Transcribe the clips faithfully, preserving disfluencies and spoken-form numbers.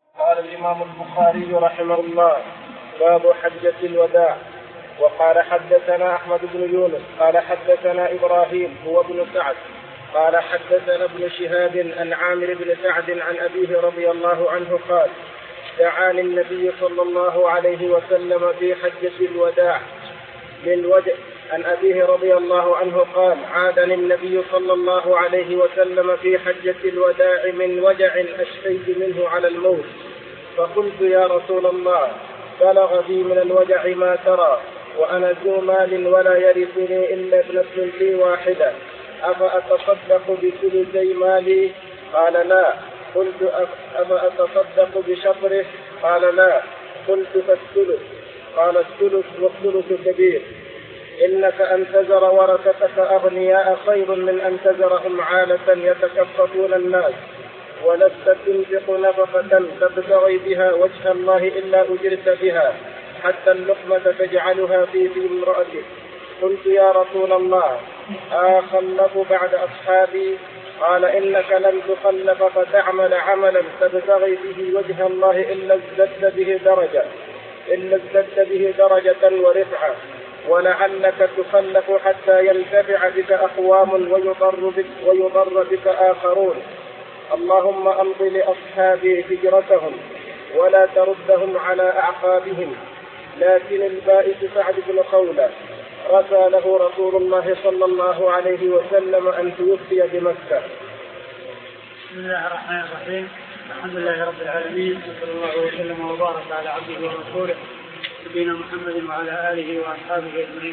قال الإمام البخاري رحمه الله: باب حجة الوداع. وقال حدثنا أحمد بن يونس قال حدثنا إبراهيم هو ابن سعد قال حدثنا ابن شهاب عن عامر بن سعد عن أبيه رضي الله عنه قال: دعاني النبي صلى الله عليه وسلم في حجة الوداع من وجع. عن أبيه رضي الله عنه قال: عادني النبي صلى الله عليه وسلم في حجة الوداع من وجع أشتيت منه على الموت، فقلت: يا رسول الله، بلغ بي من الوجع ما ترى، وأنا ذو مال ولا يرثني إلا ابنة لي واحدة، أفأتصدق بثلثي مالي؟ قال: لا. قلت: أفأتصدق بشطره؟ قال: لا. قلت: فالثلث؟ قال: الثلث والثلث كبير. إنك أن تذر ورثتك أغنياء خير من أن تذرهم عالة يتكففون الناس، ولست تنفق نفقة تبتغي بها وجه الله إلا أجرت بها، حتى اللقمة تجعلها في في امرأتك. قلت: يا رسول الله، أخلف بعد أصحابي؟ قال: إنك لن تخلف فتعمل عملا تبتغي به وجه الله إلا ازددت به درجة إلا ازددت به درجة ورفعة، ولعلك تخلف حتى ينتفع بك أقوام ويضر بك, ويضر بك آخرون. اللهم أمض لأصحابي هجرتهم ولا تردهم على أعقابهم. لكن البائس سعد بن خولة رثى له رسول الله صلى الله عليه وسلم أن توفي بمكة. بسم الله الرحمن الرحيم. الحمد لله رب العالمين، صلى الله وسلم وبارك على عبده ورسوله نبينا محمد وعلى آله وأصحابه أجمعين.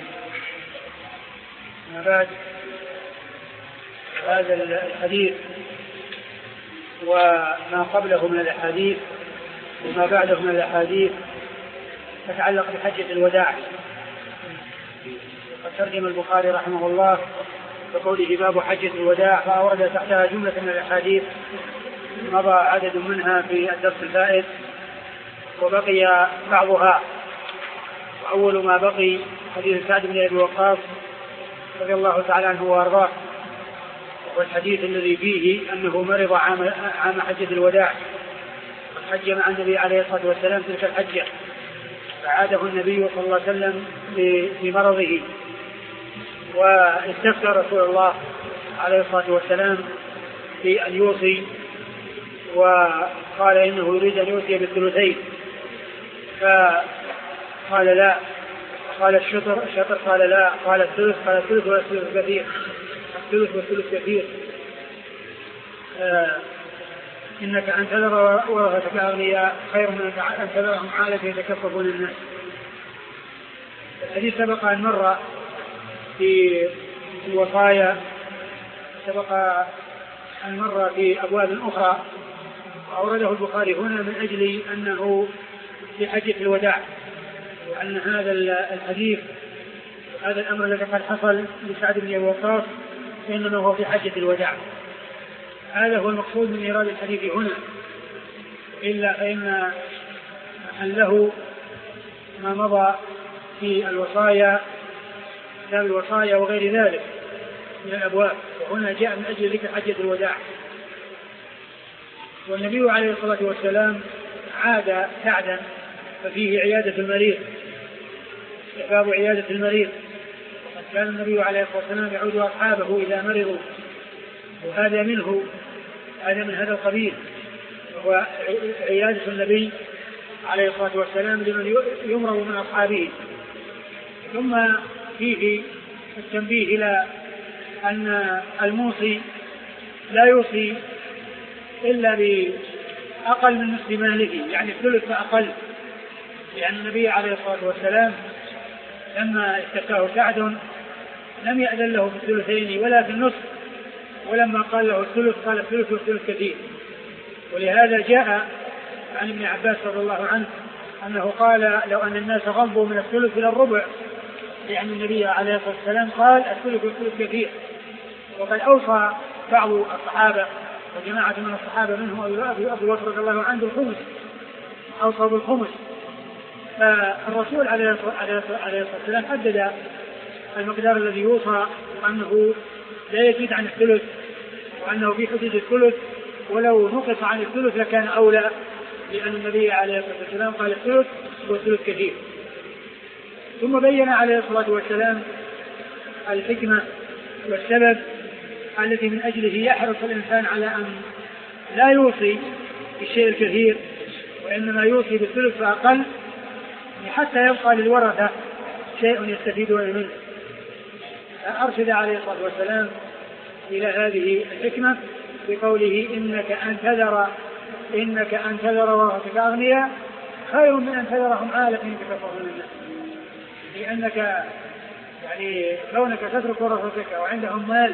ما بعد، هذا الحديث وما قبله من الأحاديث وما بعده من الأحاديث تتعلق بحجة الوداع. قد ترجم البخاري رحمه الله بقوله باب حجة الوداع، فأورد تحتها جملة من الأحاديث مضى عدد منها في الدرس الفائت، وبقي بعضها. وأول ما بقي حديث سعد بن أبي وقاص رضي الله تعالى عنه وأرضاه، والحديث الذي فيه أنه مرض عام, عام حجة الوداع، حج مع النبي عليه الصلاة والسلام تلك الحجة، فعاده النبي صلى الله عليه وسلم بمرضه، واستفتى رسول الله عليه الصلاة والسلام في أن يوصي، وقال إنه يريد أن يوصي بالثلثين، فقال لا. قال الشطر الشطر قال لا. قال الثلث قال الثلث والثلث كثير الثلث والثلث كثير آه إنك أن تذر ورثتك أغنياء خير من أن تذرهم عالة يتكففون الناس. الحديث سبق أن مر في الوصايا، سبق أن مر في أبواب أخرى، وأورده البخاري هنا من أجل أنه في حجة الوداع، وأن هذا الحديث هذا الأمر الذي قد حصل لسعد بن أبي وقاص إنما هو في حجة الوداع. هذا هو المقصود من إيراد الحديث هنا، إلا فإن محله ما مضى في الوصايا كتاب الوصايا وغير ذلك من الأبواب، وهنا جاء من أجل ذكر حجة الوداع. والنبي عليه الصلاة والسلام عاد سعدا ففيه عيادة المريض، باب عيادة المريض. وقد كان النبي عليه الصلاة والسلام يعود أصحابه إذا مرضوا، وهذا منه هذا من هذا القبيل، وهو عيادة النبي عليه الصلاة والسلام لمن يمرض من أصحابه. ثم فيه التنبيه إلى أن الموصي لا يوصي إلا بأقل من نصف ماله، يعني الثلث فأقل، لأن النبي عليه الصلاة والسلام لما استفتاه سعد لم يأذن له في الثلثين ولا في النصف، ولما قال له الثلث قال الثلث والثلث كثير. ولهذا جاء عن ابن عباس رضي الله عنه أنه قال لو أن الناس غضوا من الثلث إلى الربع، لأن النبي عليه الصلاة والسلام قال الثلث والثلث كثير. وقد أوصى بعض الصحابة وجماعة من الصحابة منهم أبو بكر رضي الله عنه بالخمس، أوصى بالخمس. فالرسول عليه الصلاة والسلام حدد المقدار الذي يوصى، وأنه لا يزيد عن الثلث، وأنه في حدود الثلث، ولو نقص عن الثلث لكان أولى لأن النبي عليه الصلاة والسلام قال الثلث والثلث كثير. ثم بين عليه الصلاة والسلام الحكمة والسبب التي من أجله يحرص الإنسان على أن لا يوصي بالشيء الكثير وإنما يوصي بالثلث فأقل حتى يبقى للورثة شيء يستفيدون منه. أرشد عليه الصلاة والسلام إلى هذه الحكمة بقوله إنك أن تذر إنك أن تذر ورثتك أغنياء خير من أن تذرهم عالة يتكفرون الناس. لأنك يعني كونك تترك ورثتك وعندهم مال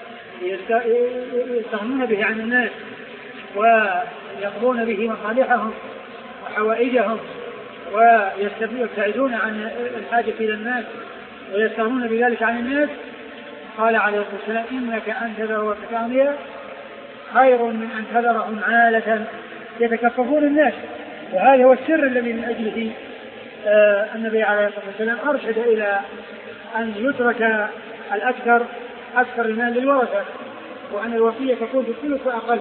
يستغنون به عن الناس ويقضون به مصالحهم وحوائجهم ويبتعدون عن الحاجة إلى الناس ويستغنون بذلك عن الناس، قال عليه الصلاة والسلام إنك أن تذر ورثتك أغنياء خير من أن تذرهم عالة يتكففون الناس. وهذا هو السر الذي من أجله آه النبي عليه الصلاة والسلام أرشد إلى أن يترك الأكثر أكثر المال للورثة وأن الوصية تكون بالثلث فأقل.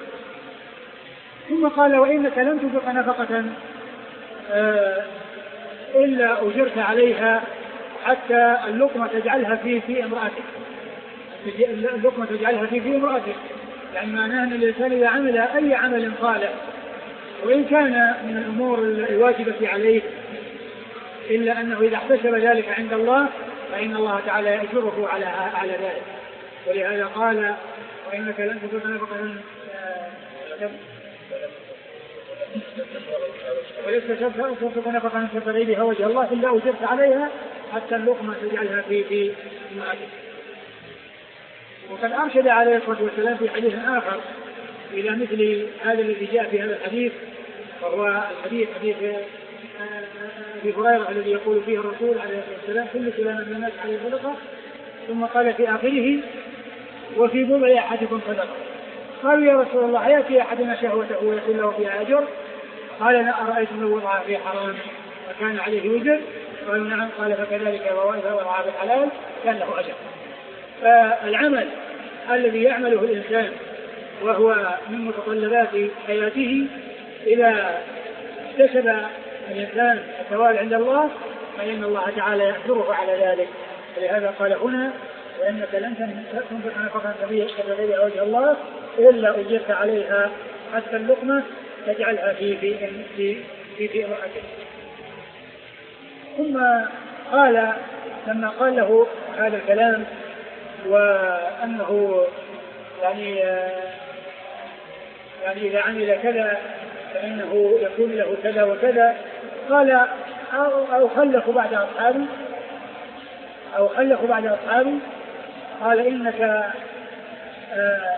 ثم قال وإنك لم تنفق نفقة آه إلا أجرت عليها حتى اللقمة تجعلها في في امرأتك اللقمة تجعلها في في امرأتك يعني معناه أن الإنسان إذا عمل أي عمل صالح وإن كان من الأمور الواجبة عليه إلا أنه إذا احتسب ذلك عند الله فإن الله تعالى يأجره على على ذلك. ولهذا قال وإنك لن تنفق نفقة وليس تنفق نفقة تبتغي بها وجه الله إلا أجرت عليها حتى اللقمة تجعلها في في امرأتك. وقد أرشد عليه الصلاة والسلام في حديث آخر إلى مثل هذا الذي جاء في هذا الحديث وهو الحديث حديث أبي هريرة الذي يقول فيه الرسول عليه الصلاة والسلام كل سلام من الناس عليه صدقة ثم قال في آخره وفي بضع أحدكم صدقة. قالوا يا رسول الله يأتي أحدنا شهوته ويكون له فيها أجر؟ قال لا أرأيت من وضع في حرام فكان عليه وزر؟ قالوا نعم. قال فكذلك إذا وضع في الحلال كان له أجر. فالعمل الذي يعمله الإنسان وهو من متطلبات حياته إذا اكتسب الإنسان الثواب عند الله فإن الله تعالى يأجره على ذلك. ولهذا قال هنا وإنك لن تنفق نفقة تبتغي وجه الله إلا أجرت عليها حتى اللقمة تجعلها في في في في, في امرأتك. ثم قال لما قال له هذا الكلام وأنه يعني يعني إذا عمل كذا فإنه يكون له كذا وكذا قال أو, أو خلف بعد أصحابي أو خلف بعد أصحابي قال إنك آه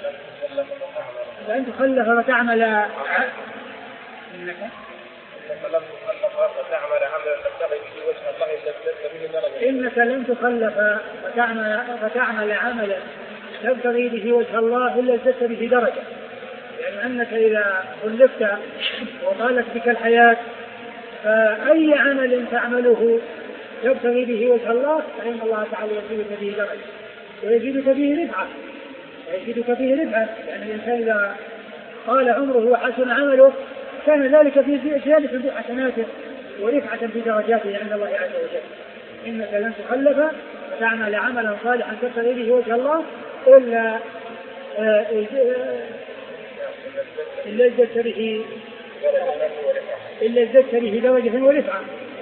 لأن تخلف فتعمل إنك إنك لن تخلف فتعمل, فتعمل عملا تبتغي به وجه الله إلا ازددت به درجة. يعني أنك إذا خلفت وطالت بك الحياة فأي عمل تعمله تبتغي به وجه الله فإن الله تعالى يزيدك به درجة ويزيدك به رفعة ويزيدك به رفعة. يعني الإنسان إذا قال عمره وحسن عمله كان ذلك في زيادة في حسناته ورفعة في درجاته عند الله عز وجل. إنك لن تخلف فتعمل عملا صالحا تبتغي به وجه الله إلا إلا ازددت به إلا ازددت به درجة ورفعة.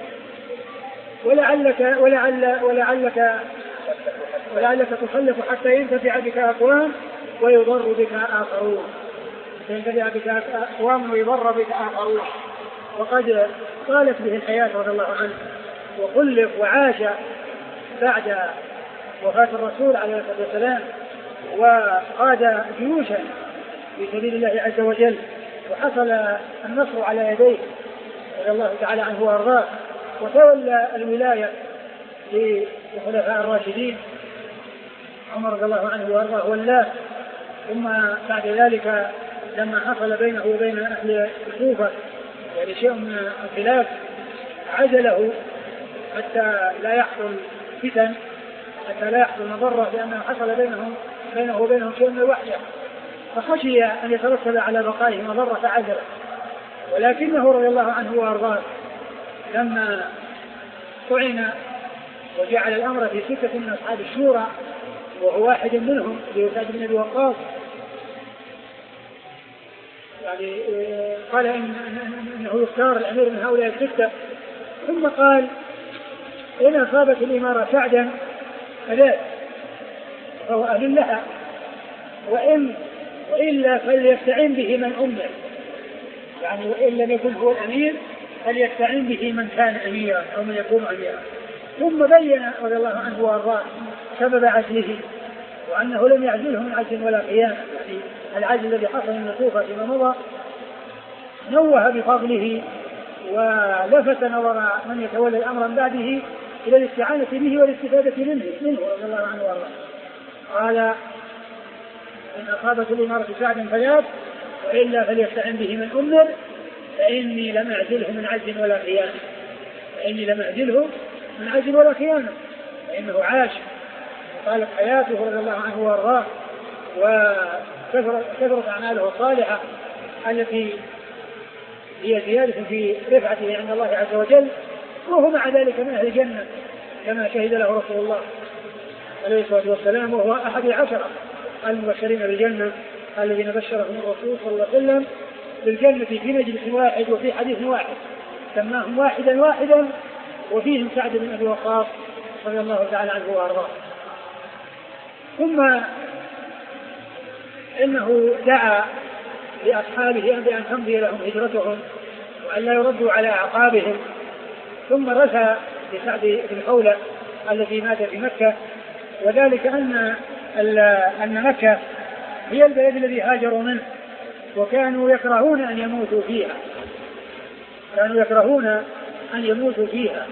ولعلك ولعل ولعلك ولعلك تخلف حتى ينتفع بك أقوام ويضر بك آخرون ينتفع بك أقوام ويضر بك آخرون. وقد طالت به الحياة رضي الله عنه وخلف وعاش بعد وفاة الرسول عليه الصلاة والسلام وقاد جيوشا في سبيل الله عز وجل وحصل النصر على يديه رضي الله تعالى عنه وارضاه وتولى الولاية للخلفاء الراشدين عمر رضي الله عنه وارضاه والله. ثم بعد ذلك لما حصل بينه وبين أهل الكوفة يعني شيء من الخلاف عزله حتى لا يحصل فتن حتى لا يحصل مضرة لأنه حصل بينهم بينه وبينهم شيء من الوحدة فخشي أن يترتب على بقائه مضرة فعزله. ولكنه رضي الله عنه وأرضاه لما طعن وجعل الأمر في ستة من أصحاب الشورى وهو واحد منهم سعد بن أبي وقاص، يعني قال إن إنه يختار الأمير من هؤلاء الستة، ثم قال إن أصابت الإمارة سعدا فلا فهو أهل لها، وإن وإلا فليستعين به من أمر، يعني وإن لم يكن هو الأمير فليستعين به من كان أميرا أو من يكون أميرا. ثم بين رضي الله عنه وأرضاه سبب عزله، وأنه لم يعزله من عجل ولا خيانة، يعني العجل الذي حصل من الكوفة فيما مضى نوه بفضله ولفت نظر من يتولى الأمر من بعده إلى الاستعانة به والاستفادة منه منه رضي الله عنه وأرضاه. قال إن أصابت الإمارة سعدا فيات وإلا فليستعن به من أمر فإني لم أعزله من عجل ولا خيانة، فإني لم أعزله من عجل ولا خيانة، فإنه عاش وطالت حياته رضي الله عنه وأرضاه وكثرت أعماله الصالحة التي هي زيادة في رفعته عند الله عز وجل، وهو مع ذلك من أهل الجنة كما شهد له رسول الله عليه الصلاة والسلام، وهو أحد العشرة المبشرين بالجنة الذين بشرهم الرسول صلى الله عليه وسلم بالجنة في مجلس واحد وفي حديث واحد، سماهم واحدا واحدا، وفيهم سعد بن أبي وقاص رضي الله تعالى عنه وأرضاه. ثم إنه دعا لأصحابه بأن تمضي لهم هجرتهم وأن لا يردوا على أعقابهم، ثم رثى لسعد بن خولة الذي مات في مكة، وذلك أن أن مكة هي البلد الذي هاجروا منه، وكانوا يكرهون أن يموتوا فيها كانوا يكرهون أن يموتوا فيها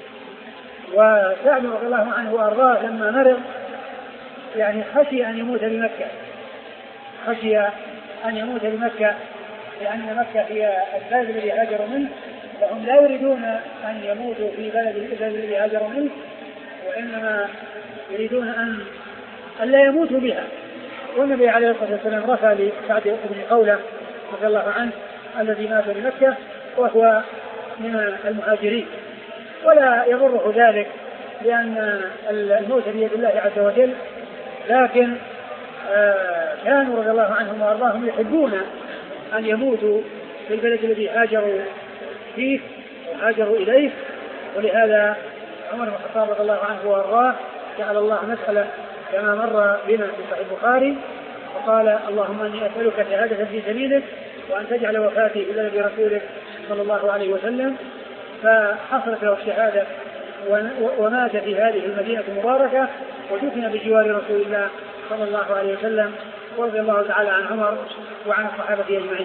وسعد رضي الله عنه وأرضاه لما مرض يعني خشي أن يموت بمكة خشي أن يموت بمكة لأن مكة هي البلد الذي هاجروا منه، فهم لا يريدون أن يموتوا في بلد الذي هاجروا منه، وإنما يريدون أن لا يموتوا بها. والنبي عليه الصلاة والسلام رفع لسعد بن خولة رضي الله عنه الذي مات بمكة وهو من المهاجرين، ولا يضره ذلك لأن الموت بيد الله عز وجل، لكن آه كانوا رضي الله عنهم وأرضاهم يحبون أن يموتوا في البلد الذي هاجروا فيه وهاجروا إليه، ولهذا عمر بن الخطاب رضي الله عنه وأرضاه جعل الله مسألة كما مر بنا في صحيح البخاري وقال اللهم إني أسألك شهادة في سبيلك وأن تجعل وفاتي إلى نبي رسولك صلى الله عليه وسلم، فحصلت له الشهادة ومات في هذه المدينة المباركة ودفن بجوار رسول الله صلى الله عليه وسلم، ورضي الله تعالى عن عمر وعن الصحابة أجمعين.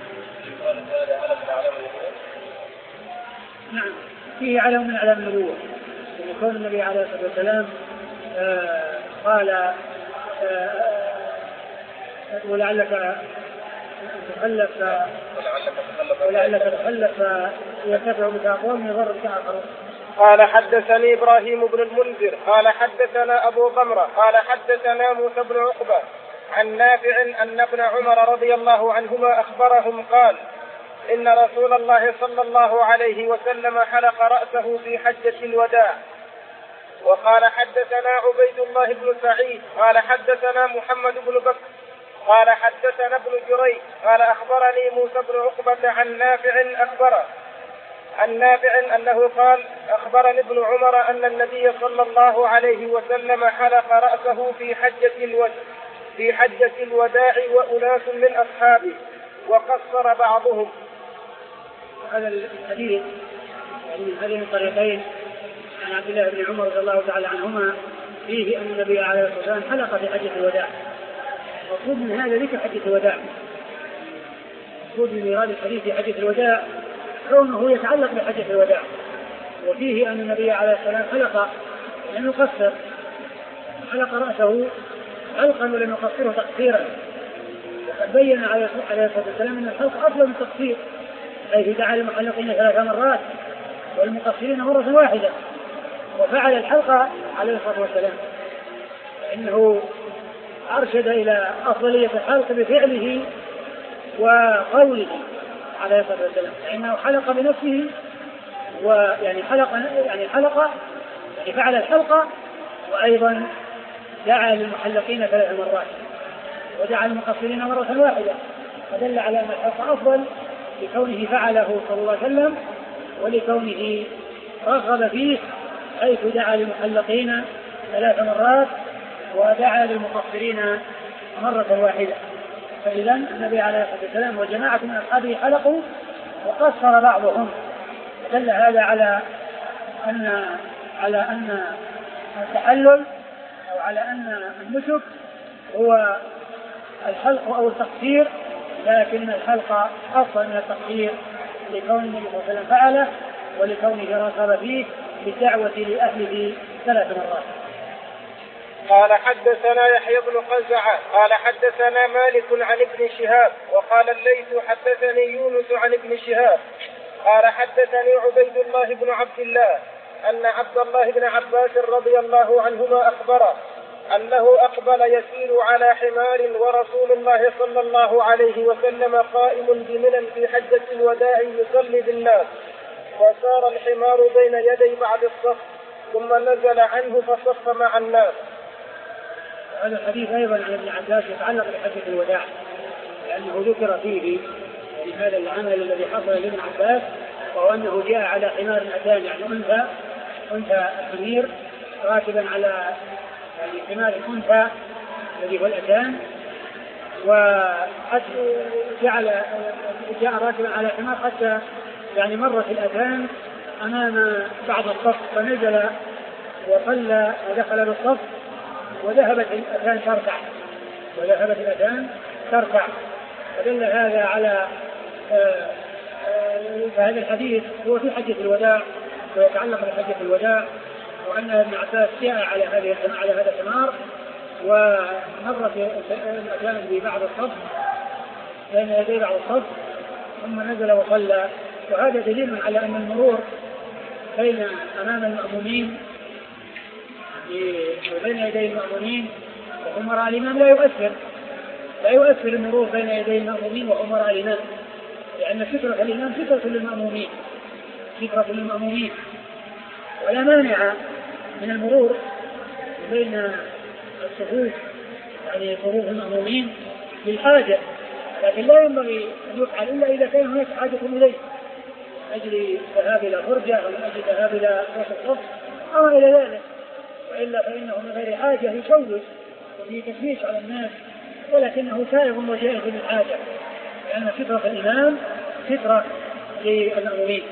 نعم فيه علم من أعلام النبوة، وكون النبي عليه الصلاة والسلام آه قال آه ولعلك تخلف ولعلك تخلف يرتفع بك أقوام يضر بك آخرون. قال حدثني إبراهيم بن المنذر قال حدثنا أبو ضمرة قال حدثنا موسى بن عقبة عن نافع أن ابن عمر رضي الله عنهما أخبرهم قال إن رسول الله صلى الله عليه وسلم حلق رأسه في حجة الوداع. وقال حدثنا عبيد الله بن سعيد قال حدثنا محمد بن بكر قال حدثنا ابن جريج قال أخبرني موسى بن عقبة عن نافع أخبره عن نافع أنه قال أخبرني ابن عمر أن النبي صلى الله عليه وسلم حلق رأسه في حجة الوداع في حجة الوداع وأناس من أصحابه وقصر بعضهم. هذا الحديث يعني من هذين الطريقين عن عبد الله بن عمر رضي الله تعالى عنهما فيه أن النبي عليه الصلاة والسلام حلق في حجة الوداع. مقصود من هذا ذكر حجة الوداع، مقصود من هذا الحديث في حجة الوداع كونه يتعلق بحجة الوداع، وفيه أن النبي عليه الصلاة والسلام حلق لم يقصر، حلق رأسه حلقا ولم يقصره تقصيرا، وقد بين عليه الصلاة والسلام أن الحلق أفضل من التقصير، حيث دعا المحلقين ثلاث مرات والمقصرين مرة واحدة، وفعل الحلق عليه الصلاة والسلام، فإنه أرشد إلى أفضلية الحلق بفعله وقوله عليه الصلاة والسلام، لأنه حلق بنفسه، ويعني حلق يعني حلق يعني فعل الحلقة، وأيضا دعا للمحلقين ثلاث مرات ودعا للمقصرين مرة واحدة، فدل على أن الحلق أفضل لكونه فعله صلى الله عليه وسلم ولكونه رغب فيه، حيث دعا للمحلقين ثلاث مرات ودعا للمقصرين مرة واحدة. فإذا النبي عليه الصلاة والسلام وجماعة من أصحابه حلقوا وقصر بعضهم، دل هذا على أن على أن التحلل أو على أن النسك هو الحلق أو التقصير، لكن الحلق أفضل من التقصير لكون النبي صلى الله عليه وسلم فعله ولكونه رغب فيه بالدعوة لأهله ثلاث مرات. قال حدثنا يحيى بن قزعة قال حدثنا مالك عن ابن شهاب وقال الليث حدثني يونس عن ابن شهاب قال حدثني عبيد الله بن عبد الله أن عبد الله بن عباس رضي الله عنهما أخبره أنه أقبل يسير على حمار ورسول الله صلى الله عليه وسلم قائم بمنى في حجة الوداع يصلي بالناس، وسار الحمار بين يدي بعض الصف ثم نزل عنه فصف مع الناس. هذا الحديث أيضا عن ابن عباس يتعلق بحجة الوداع، لأنه ذكر فيه في هذا العمل الذي حصل لابن عباس، وهو أنه جاء على حمار أتان، يعني أنثى أنثى الحمير راكبا على يعني حمار الأنثى الذي هو الأتان، وجعل جاء راكبا على حمار حتى يعني مرت الأتان أمام بعض الصف، فنزل وصلى ودخل بالصف، وذهبت الأتان تركع وذهبت الأتان تركع فدل هذا على آآ آآ فهذا الحديث هو في حجة الوداع ويتعلق بحجة الوداع، وأن ابن عباس جاء على هذه على هذا الحمار ومرت الأتان ببعض الصف بين يدي بعض الصف ثم نزل وصلى. وهذا دليل على أن المرور بين أمام المأمومين بين يدي المأمومين وأمراء الإمام لا يؤثر لا يؤثر المرور بين يدي المأمومين وأمراء الإمام، لأن فكرة الإمام فكرة للمأمومين فكرة للمأمومين ولا مانع من المرور بين الصفوف يعني صفوف المأمومين للحاجة، لكن لا ينبغي أن يفعل إلا إذا كان هناك حاجة إليه، أجل ذهاب إلى فرجة أو أجل ذهاب إلى وسط الصف أو إلى ذلك، وإلا فإنه من غير حاجة يشوش وفيه تشويش على الناس، ولكنه سائغ وجائز للحاجة، لأن فكرة الإمام فكرة للمأمومين.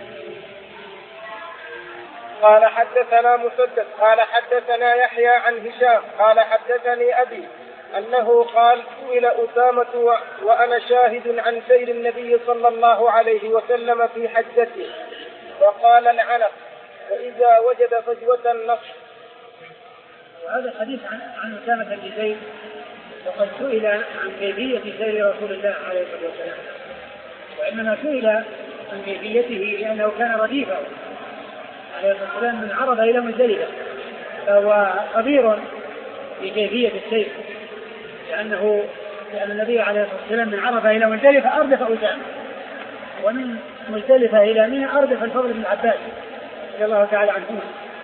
قال حدثنا مسدد قال حدثنا يحيى عن هشام قال حدثني أبي أنه قال سئل أسامة وأنا شاهد عن سير النبي صلى الله عليه وسلم في حجته فقال العنق وإذا وجد فجوة النصر. وهذا الحديث عن عن أسامة بن زيد، وقد سئل عن كيفية سير رسول الله عليه الصلاة والسلام، وإنما سئل عن كيفيته لأنه كان رديفا عليه الصلاة والسلام من عرض إلى مزدلفة، فهو خبير بكيفية السير، لأنه لأن النبي عليه الصلاة والسلام من عرفة إلى مزدلفة أردف أسامة، ومن مزدلفة إلى منى أردف الفضل بن عباس رضي الله تعالى عنهما.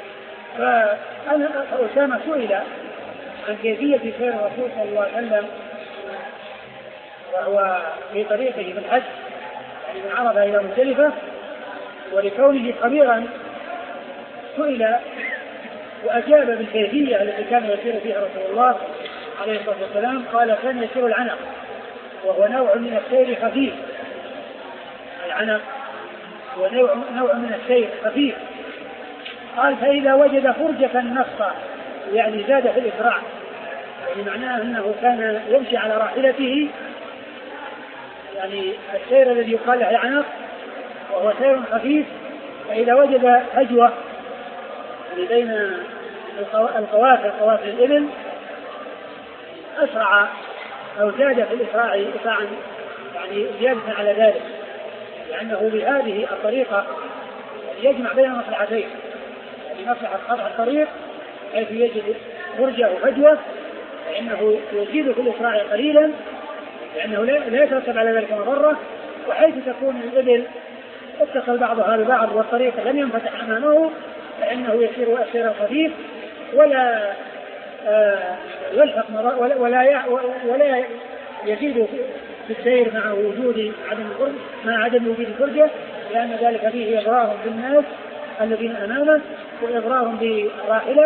فأسامة سئل عن كيفية سير الرسول صلى الله عليه وسلم وهو في طريقه في الحج يعني من عرفة إلى مزدلفة، ولكونه خبيرا سئل وأجاب بالكيفية التي كان يسير فيها رسول الله عليه الصلاة والسلام. قال كان يسير العنق وهو نوع من السير خفيف، العنق هو نوع, نوع من السير خفيف. قال فإذا وجد فرجة نصا يعني زاد في الإسراع، يعني معناه أنه كان يمشي على راحلته يعني السير الذي يقال له العنق وهو سير خفيف، فإذا وجد فجوة بين القوافل قوافل الإبل أسرع أو زاد في الإسراع إسراعا يعني زيادة على ذلك، لأنه بهذه الطريقة يجمع بين مصلحتين، يعني مصلحة قطع الطريق حيث يجد فرجة وفجوة فإنه يزيد في الإسراع قليلا لأنه لا يترتب على ذلك مضرة، وحيث تكون الإبل اتصل بعضها ببعض والطريق لم ينفتح أمامه فإنه يسير ويسير الخفيف ولا آه يلحق ولا, ولا, ولا يزيد في السير مع وجود عدم الفرج مع عدم وجود الفرجة، لأن ذلك فيه إضرار بالناس الذين أمامه وإضرار براحلة،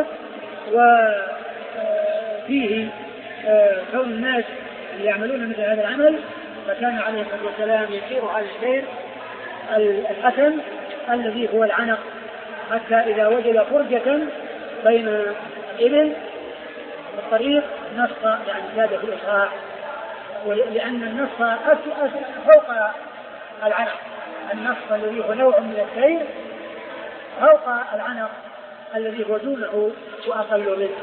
وفيه كون الناس اللي يعملون مثل هذا العمل. فكان عليه الصلاة والسلام يسير على السير الحسن الذي هو العنق حتى إذا وجد فرجة بين إبل الطريق نص يعني زاد في الإسراع، لأن النص فوق العنق، النص الذي هو نوع من السير فوق العنق الذي هو دونه وأقل منه.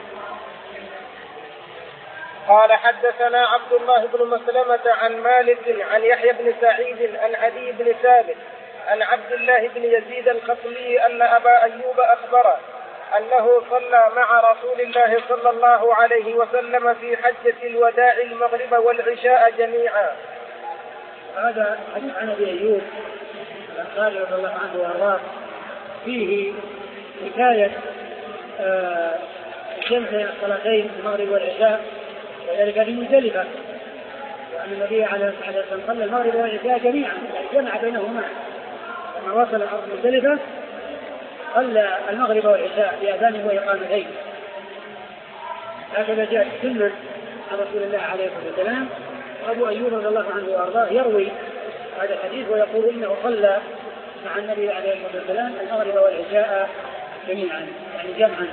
قال حدثنا عبد الله بن مسلمة عن مالك عن يحيى بن سعيد عن عدي بن ثابت عن عبد الله بن يزيد الخطمي أن أبا أيوب أخبره أنه صلى مع رسول الله صلى الله عليه وسلم في حجة الوداع المغرب والعشاء جميعا. هذا حديث عن أبي أيوب الأنصاري رضي الله عنه وأرضاه فيه حكاية الجمع بين الصلاتين المغرب والعشاء، وذلك في مزدلفة، وأن النبي عليه الصلاة والسلام صلى المغرب والعشاء جميعا جمع بينهما لما وصل الأرض مزدلفة صلى المغرب والعشاء بأذان وإقامتين. هكذا جاء السنة عن رسول الله عليه الصلاة والسلام. وأبو أيوب رضي الله عنه وأرضاه يروي هذا الحديث ويقول إنه صلى مع النبي عليه الصلاة والسلام المغرب والعشاء جميعا يعني جمعا.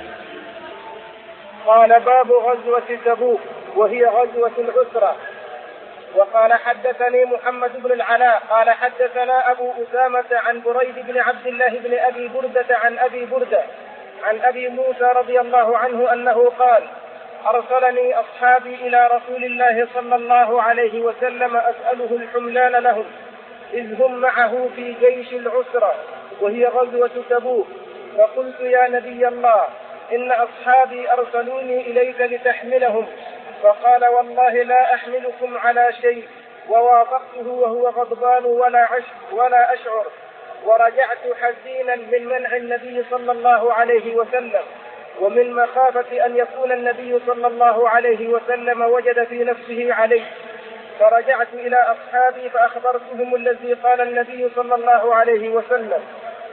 قال باب غزوة تبوك وهي غزوة العسرة. وقال حدثني محمد بن العلاء قال حدثنا أبو أسامة عن بريد بن عبد الله بن أبي بردة عن أبي بردة عن أبي موسى رضي الله عنه أنه قال أرسلني أصحابي إلى رسول الله صلى الله عليه وسلم أسأله الحملان لهم إذ هم معه في جيش العسرة وهي غزوة تبوك، فقلت يا نبي الله إن أصحابي أرسلوني إليك لتحملهم، فقال والله لا أحملكم على شيء، ووافقته وهو غضبان ولا عشر ولا أشعر، ورجعت حزينا من منع النبي صلى الله عليه وسلم ومن مخافة أن يكون النبي صلى الله عليه وسلم وجد في نفسه عليه، فرجعت إلى أصحابي فأخبرتهم الذي قال النبي صلى الله عليه وسلم،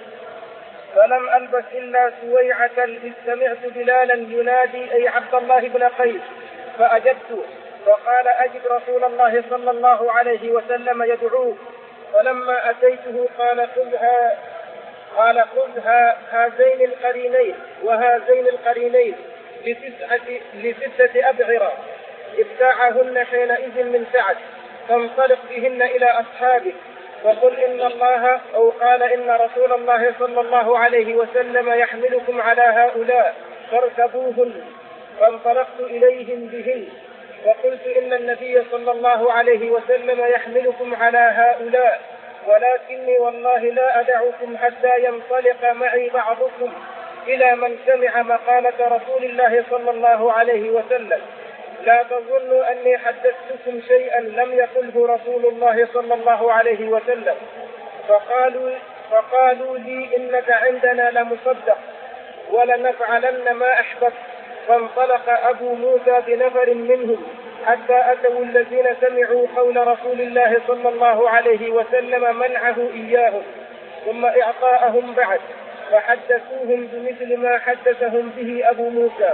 فلم ألبث إلا سويعة إذ سمعت بلالا ينادي أي عبد الله بن قيس فأجبت، فقال أجب رسول الله صلى الله عليه وسلم يدعوه، فلما أتيته قال خذها قال خذها هذين القرينين وهذين القرينين لتسعة لستة أبعرة ابتاعهن حينئذ من سعد، فانطلق بهن إلى أصحابك وقل إن الله أو قال إن رسول الله صلى الله عليه وسلم يحملكم على هؤلاء فاركبوهن، فانطلقت إليهم بهن وقلت إن النبي صلى الله عليه وسلم يحملكم على هؤلاء، ولكني والله لا أدعكم حتى ينطلق معي بعضكم إلى من سمع مقالة رسول الله صلى الله عليه وسلم، لا تظنوا أني حدثتكم شيئا لم يقله رسول الله صلى الله عليه وسلم. فقالوا, فقالوا لي إنك عندنا لمصدق ولنفعلن ما أحببت، فانطلق أبو موسى بنفر منهم حتى أتوا الذين سمعوا قول رسول الله صلى الله عليه وسلم منعه إياهم ثم إعطاءهم بعد، فحدثوهم بمثل ما حدثهم به أبو موسى.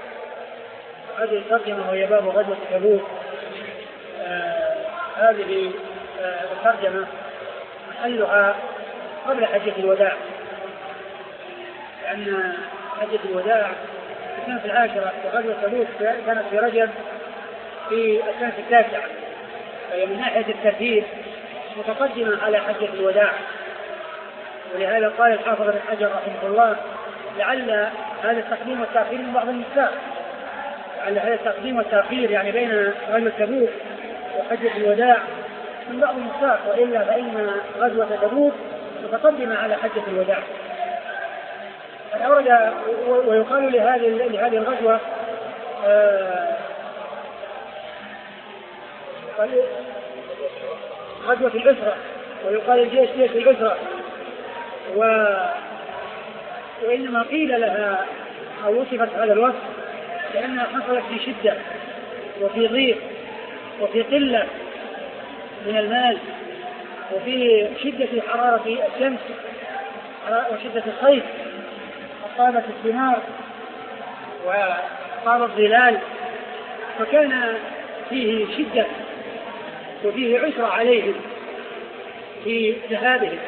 هذه الترجمة وهي باب غزوة تبوك. آه هذه آه الترجمة محلها قبل حجة الوداع، لأن حجة الوداع كانت في العاشرة وغزوة تبوك كانت في رجب في السنة التاسعة، فهي من ناحية الترتيب متقدمة على حجة الوداع. ولهذا قال الحافظ بن حجر رحمه الله لعل هذا التقديم والتأخير من بعض النساء، لعل هذا التقديم والتأخير يعني بين غزوة تبوك وحجة الوداع من بعض النساء، وإلا فإن غزوة تبوك متقدمة على حجة الوداع. أورد ويقال لهذه لهذه الغزوة آه غزوة العسرة، ويقال الجيش جيش العسرة، و... وإنما قيل لها أو وصفت هذا الوصف لأنها حصلت في شدة وفي ضيق وفي قلة من المال وفي شدة حرارة الشمس وشدة الصيف، أصابت الثمار وأصاب الظلال، فكان فيه شدة وفيه عسرة عليهم في ذهابهم.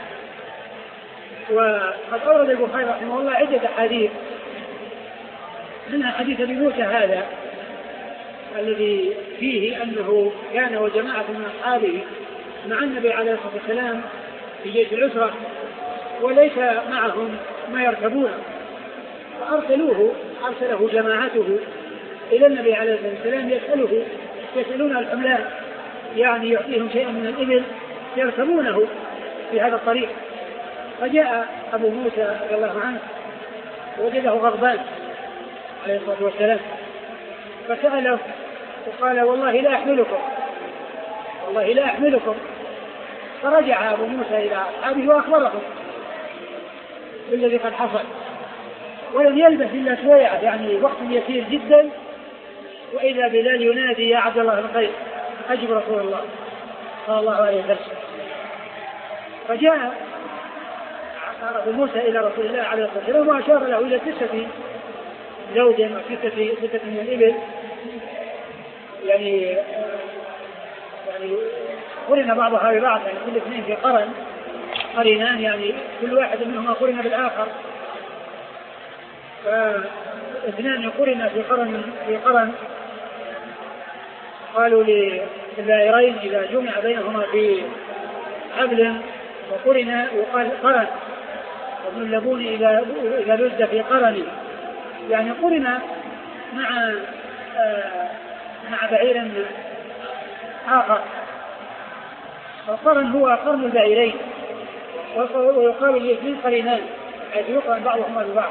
وقد أورد البخاري رحمه الله عدة أحاديث، منها حديث أبي موسى هذا الذي فيه أنه كان وجماعة من أصحابه مع النبي عليه الصلاة والسلام في جيش العسرة وليس معهم ما يركبونه، فأرسلوه أرسله جماعته إلى النبي عليه الصلاة والسلام يسأله يسألون الحملان، يعني يعطيهم شيئا من الإبل يركبونه في هذا الطريق. فجاء أبو موسى رضي الله عنه وجده غضبان عليه الصلاة والسلام، فسأله وقال والله لا أحملكم والله لا أحملكم. فرجع أبو موسى إلى أصحابه وأخبرهم بالذي قد حصل، ولم يلبث إلا شوية يعني وقت يسير جدا، وإذا بلال ينادي يا عبد الله بن قيس أجب رسول الله صلى الله عليه وسلم. فجاء أبو موسى إلى رسول الله عليه الصلاة والسلام وأشار له إلى ستة زوج وستة ستة من الإبل، يعني يعني قرن بعضها ببعض، يعني كل اثنين في قرن قرنان، يعني كل واحد منهما قرن بالآخر، فاثنان قرن في قرن في قرن. قالوا للبائرين إذا جمع بينهما في حبل وقرن وقال قرن، وابن اللبون إذا إذا لز في قرن، يعني قرن مع آه مع بعير آخر. القرن هو قرن البعيرين، ويقال الاثنين قرنان حيث يقرن بعضهما ببعض.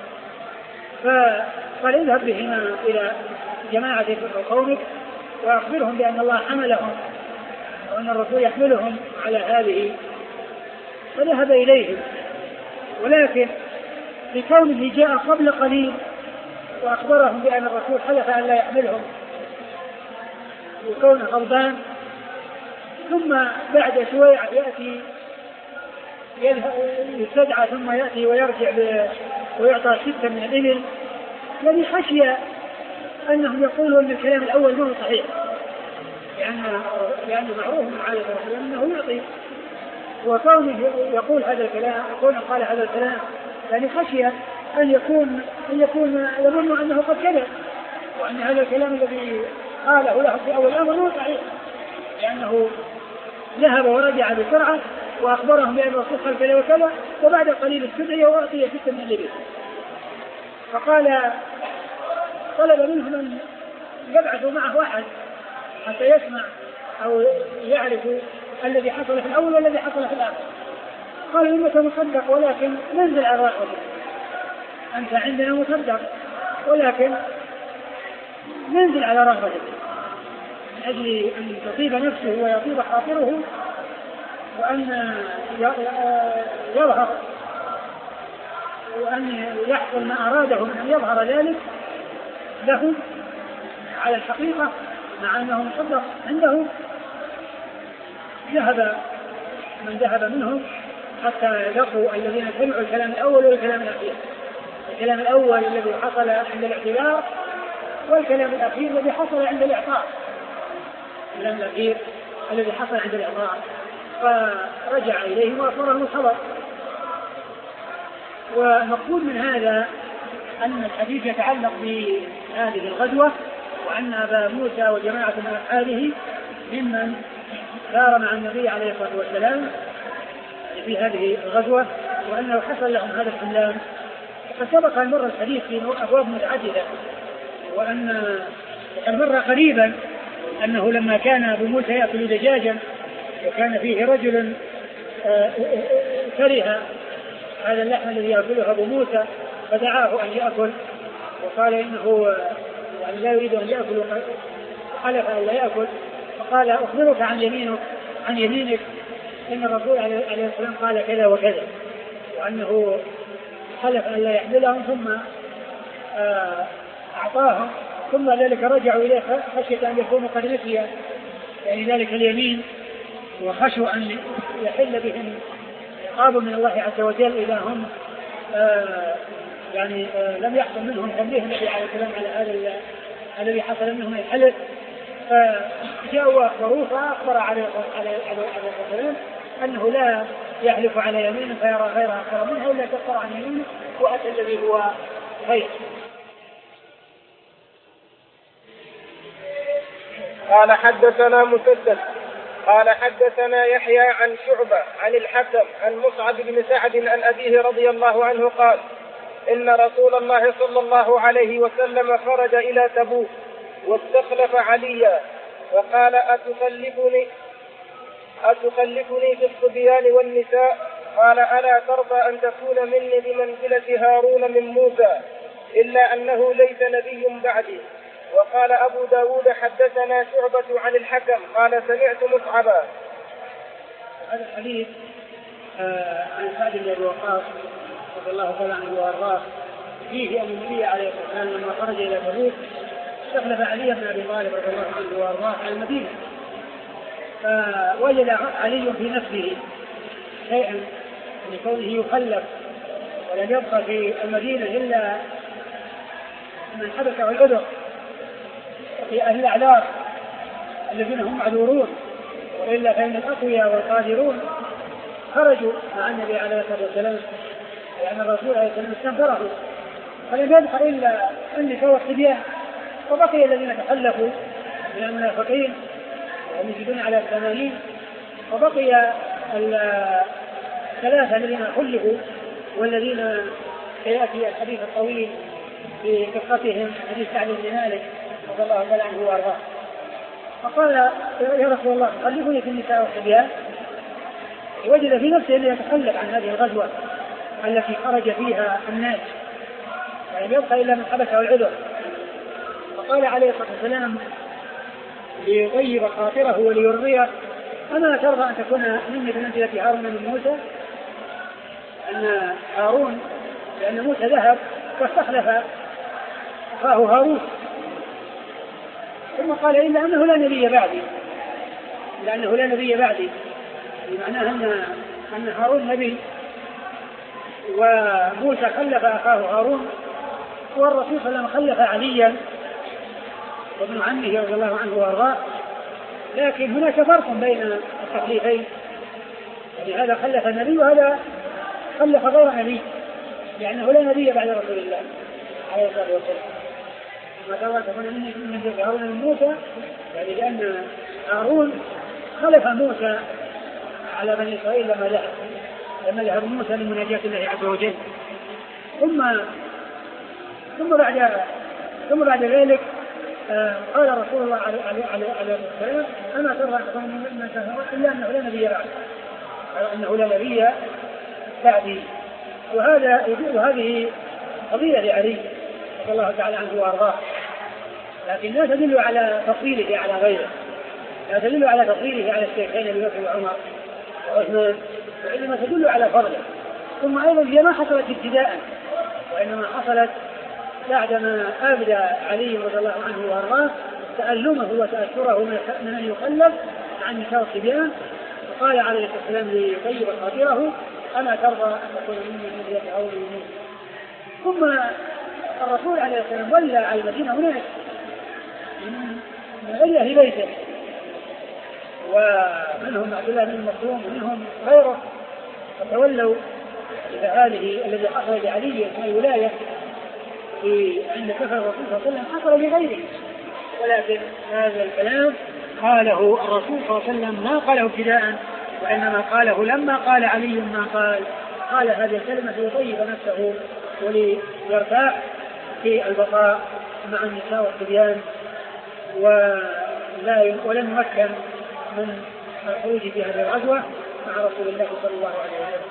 فقال اذهب بهما إلى جماعة قومك وأخبرهم بأن الله حملهم وأن الرسول يحملهم على هذه. فذهب إليهم، ولكن لكونه جاء قبل قليل وأخبرهم بأن الرسول حلف أن لا يحملهم وكونه غضبان، ثم بعد شوية يأتي يستدعى ثم يأتي ويرجع ويعطى ستة من الإبل، الذي خشي أنهم يقولوا أن الكلام الأول ما هو صحيح، لأن لأن معروف عليه الصلاة والسلام أنه يعطي، وكونه يقول هذا الكلام يقول قال هذا الكلام، يعني خشي أن يكون أن يكون يظن أنه قد كذب، وأن هذا الكلام الذي قاله له في أول الأمر هو صحيح، لأنه ذهب ورجع بسرعة وأخبرهم بأن الرسول قال كذا وكذا، وبعد قليل استدعي وأعطي ستة من الإبل. فقال طلب منهم أن يبعثوا معه أحد حتى يسمع أو يعرف الذي حصل في الأول والذي حصل في الآخر. قال إنك مصدق ولكن ننزل على رأسك، أنت عندنا مصدق ولكن ننزل على رغبتك من أجل أن تطيب نفسه ويطيب خاطره، وأن يظهر وأن يحصل ما أراده من أن يظهر ذلك له على الحقيقة، مع أنه مصدق عندهم. ذهب من ذهب منهم حتى لقوا الذين سمعوا الكلام الأول والكلام الأخير، الكلام الأول الذي حصل عند الاعتبار، والكلام الأخير الذي حصل عند الإعطاء، الكلام الأخير الذي حصل عند الإعطاء. فرجع إليهم وأخبرهم الخبر. والمقصود من هذا أن الحديث يتعلق بهذه الغزوة، وأن أبا موسى وجماعة من أصحابه ممن سار مع النبي عليه الصلاة والسلام في هذه الغزوة، وأنه حصل لهم هذا الحملان. وقد سبق أن مر الحديث في أبواب متعددة، وأن مر قريبا أنه لما كان أبو موسى يأكل دجاجا وكان فيه رجل كره هذا اللحم الذي يأكله أبو موسى فدعاه أن يأكل، وقال إنه يعني لا يريد أن يأكل، حلف أن لا يأكل، فقال أخبرك عن يمينك عن يمينك إن الرسول عليه السلام قال كذا وكذا، وأنه حلف أن لا يحملهم ثم أعطاهم، ثم ذلك رجعوا إليه خشية أن يكونوا قد نسيا يعني ذلك اليمين، وخشوا أن يحل بهم عقاب من الله عز وجل إذا هم آه يعني آه لم يحصل منهم تنبيه النبي عليه السلام على هذا الذي حصل منهم الحلف. فجاءوا أخبروه فأخبر عليه السلام أنه لا يحلف على يمينه فيرى غيرها خيرا منها إلا كفر عن يمينه وأتى الذي هو خير. قال حدثنا مسدد قال حدثنا يحيى عن شعبة عن الحكم عن مصعب بن سعد عن أبيه رضي الله عنه قال إن رسول الله صلى الله عليه وسلم خرج إلى تبوك واستخلف عليا وقال أتخلفني أتخلفني في الصبيان والنساء؟ قال ألا ترضى أن تكون مني بمنزلة هارون من موسى إلا أنه ليس نبي بعدي. وقال أبو داود حدثنا شعبة عن الحكم قال سمعت مصعبا. هذا الحديث آه عن سعد بن أبي وقاص رضي الله تعالى عنه وأرضاه فيه أن النبي عليه الصلاة والسلام لما خرج إلى تبوك استخلف علي بن أبي طالب رضي الله عنه وأرضاه على المدينة، فوجد علي في نفسه شيئا من كونه يخلف ولم يبقى في المدينة إلا من حبسه العذر في أهل الأعذار الذين هم معذورون، وإلا فإن الأقوياء والقادرون خرجوا مع النبي عليه الصلاة والسلام لأن الرسول عليه الصلاة والسلام استنفره، فلم يبقى إلا النساء والصبيان، وبقي الذين تخلفوا من المنافقين وهم يزيدون على الثمانين، وبقي الثلاثة الذين خلفوا والذين سيأتي الحديث الطويل في قصتهم حديث سعد بن مالك رضي الله تعالى عنه وارضاه. فقال يا رسول الله خلفني في النساء والصبيان، وجد في نفسه أن يتخلف عن هذه الغزوة التي خرج فيها الناس ولم يبقى إلا من حبسه العذر. فقال عليه الصلاة والسلام ليطيب خاطره وليرضيه أما ترضى أن تكون مني بمنزلة هارون من موسى؟ أن هارون لأن موسى ذهب واستخلف أخاه هارون، ثم قال إلا أنه لا نبي بعدي، لأنه لا نبي بعدي بمعنى أن أن هارون نبي وموسى خلف أخاه هارون، والرسول صلى الله عليه وسلم خلف عليا وابن عمه رضي الله عنه وارضاه. لكن هناك فرق بين التخليفين، يعني هذا خلف النبي وهذا خلف غير نبي، لأنه لا نبي بعد رسول الله عليه الصلاة والسلام. ما ترى تكون من هارون من موسى يعني لأن هارون خلف موسى على بني إسرائيل لما ذهب لما ذهب موسى لمناجاة الله عز وجل. ثم ثم بعد ثم بعد ذلك آه قال رسول الله عليه عليه السلام أنا ترى تكون من هارون إلا أنه لا نبي بعد أنه لا نبي بعدي. وهذا وهذه قضية لعلي رضي الله تعالى عنه وارضاه، لكن لا تدل على تفضيله على غيره، لا تدل على تفضيله على الشيخين ابي بكر وعمر وعثمان، وانما تدل على فضله. ثم ايضا هي ما حصلت ابتداء، وانما حصلت بعدما ابدى علي رضي الله عنه وارضاه تألمه وتأثره من ان يخلف عن نساء الصبيان، وقال عليه الصلاه والسلام ليطيب خاطره أما ترضى أن تكون مني من هارون من موسى. ثم الرسول عليه الصلاة والسلام ولى على المدينة هناك من غير أهل بيته، ومنهم عبد الله بن مسعود ومنهم غيره، فتولوا إلى هذه الذي حصل لعلي من الولاية في عند كفر الرسول صلى الله عليه وسلم حصل لغيره، ولكن هذا الكلام قاله الرسول صلى الله عليه وسلم ما قاله ابتداء، وإنما قاله لما قال علي ما قال قال هذه الكلمة ليطيب نفسه وليرتاح في البقاء مع النساء والصبيان ولا ولم يمكن من الخروج في هذه الغزوة مع رسول الله صلى الله عليه وسلم.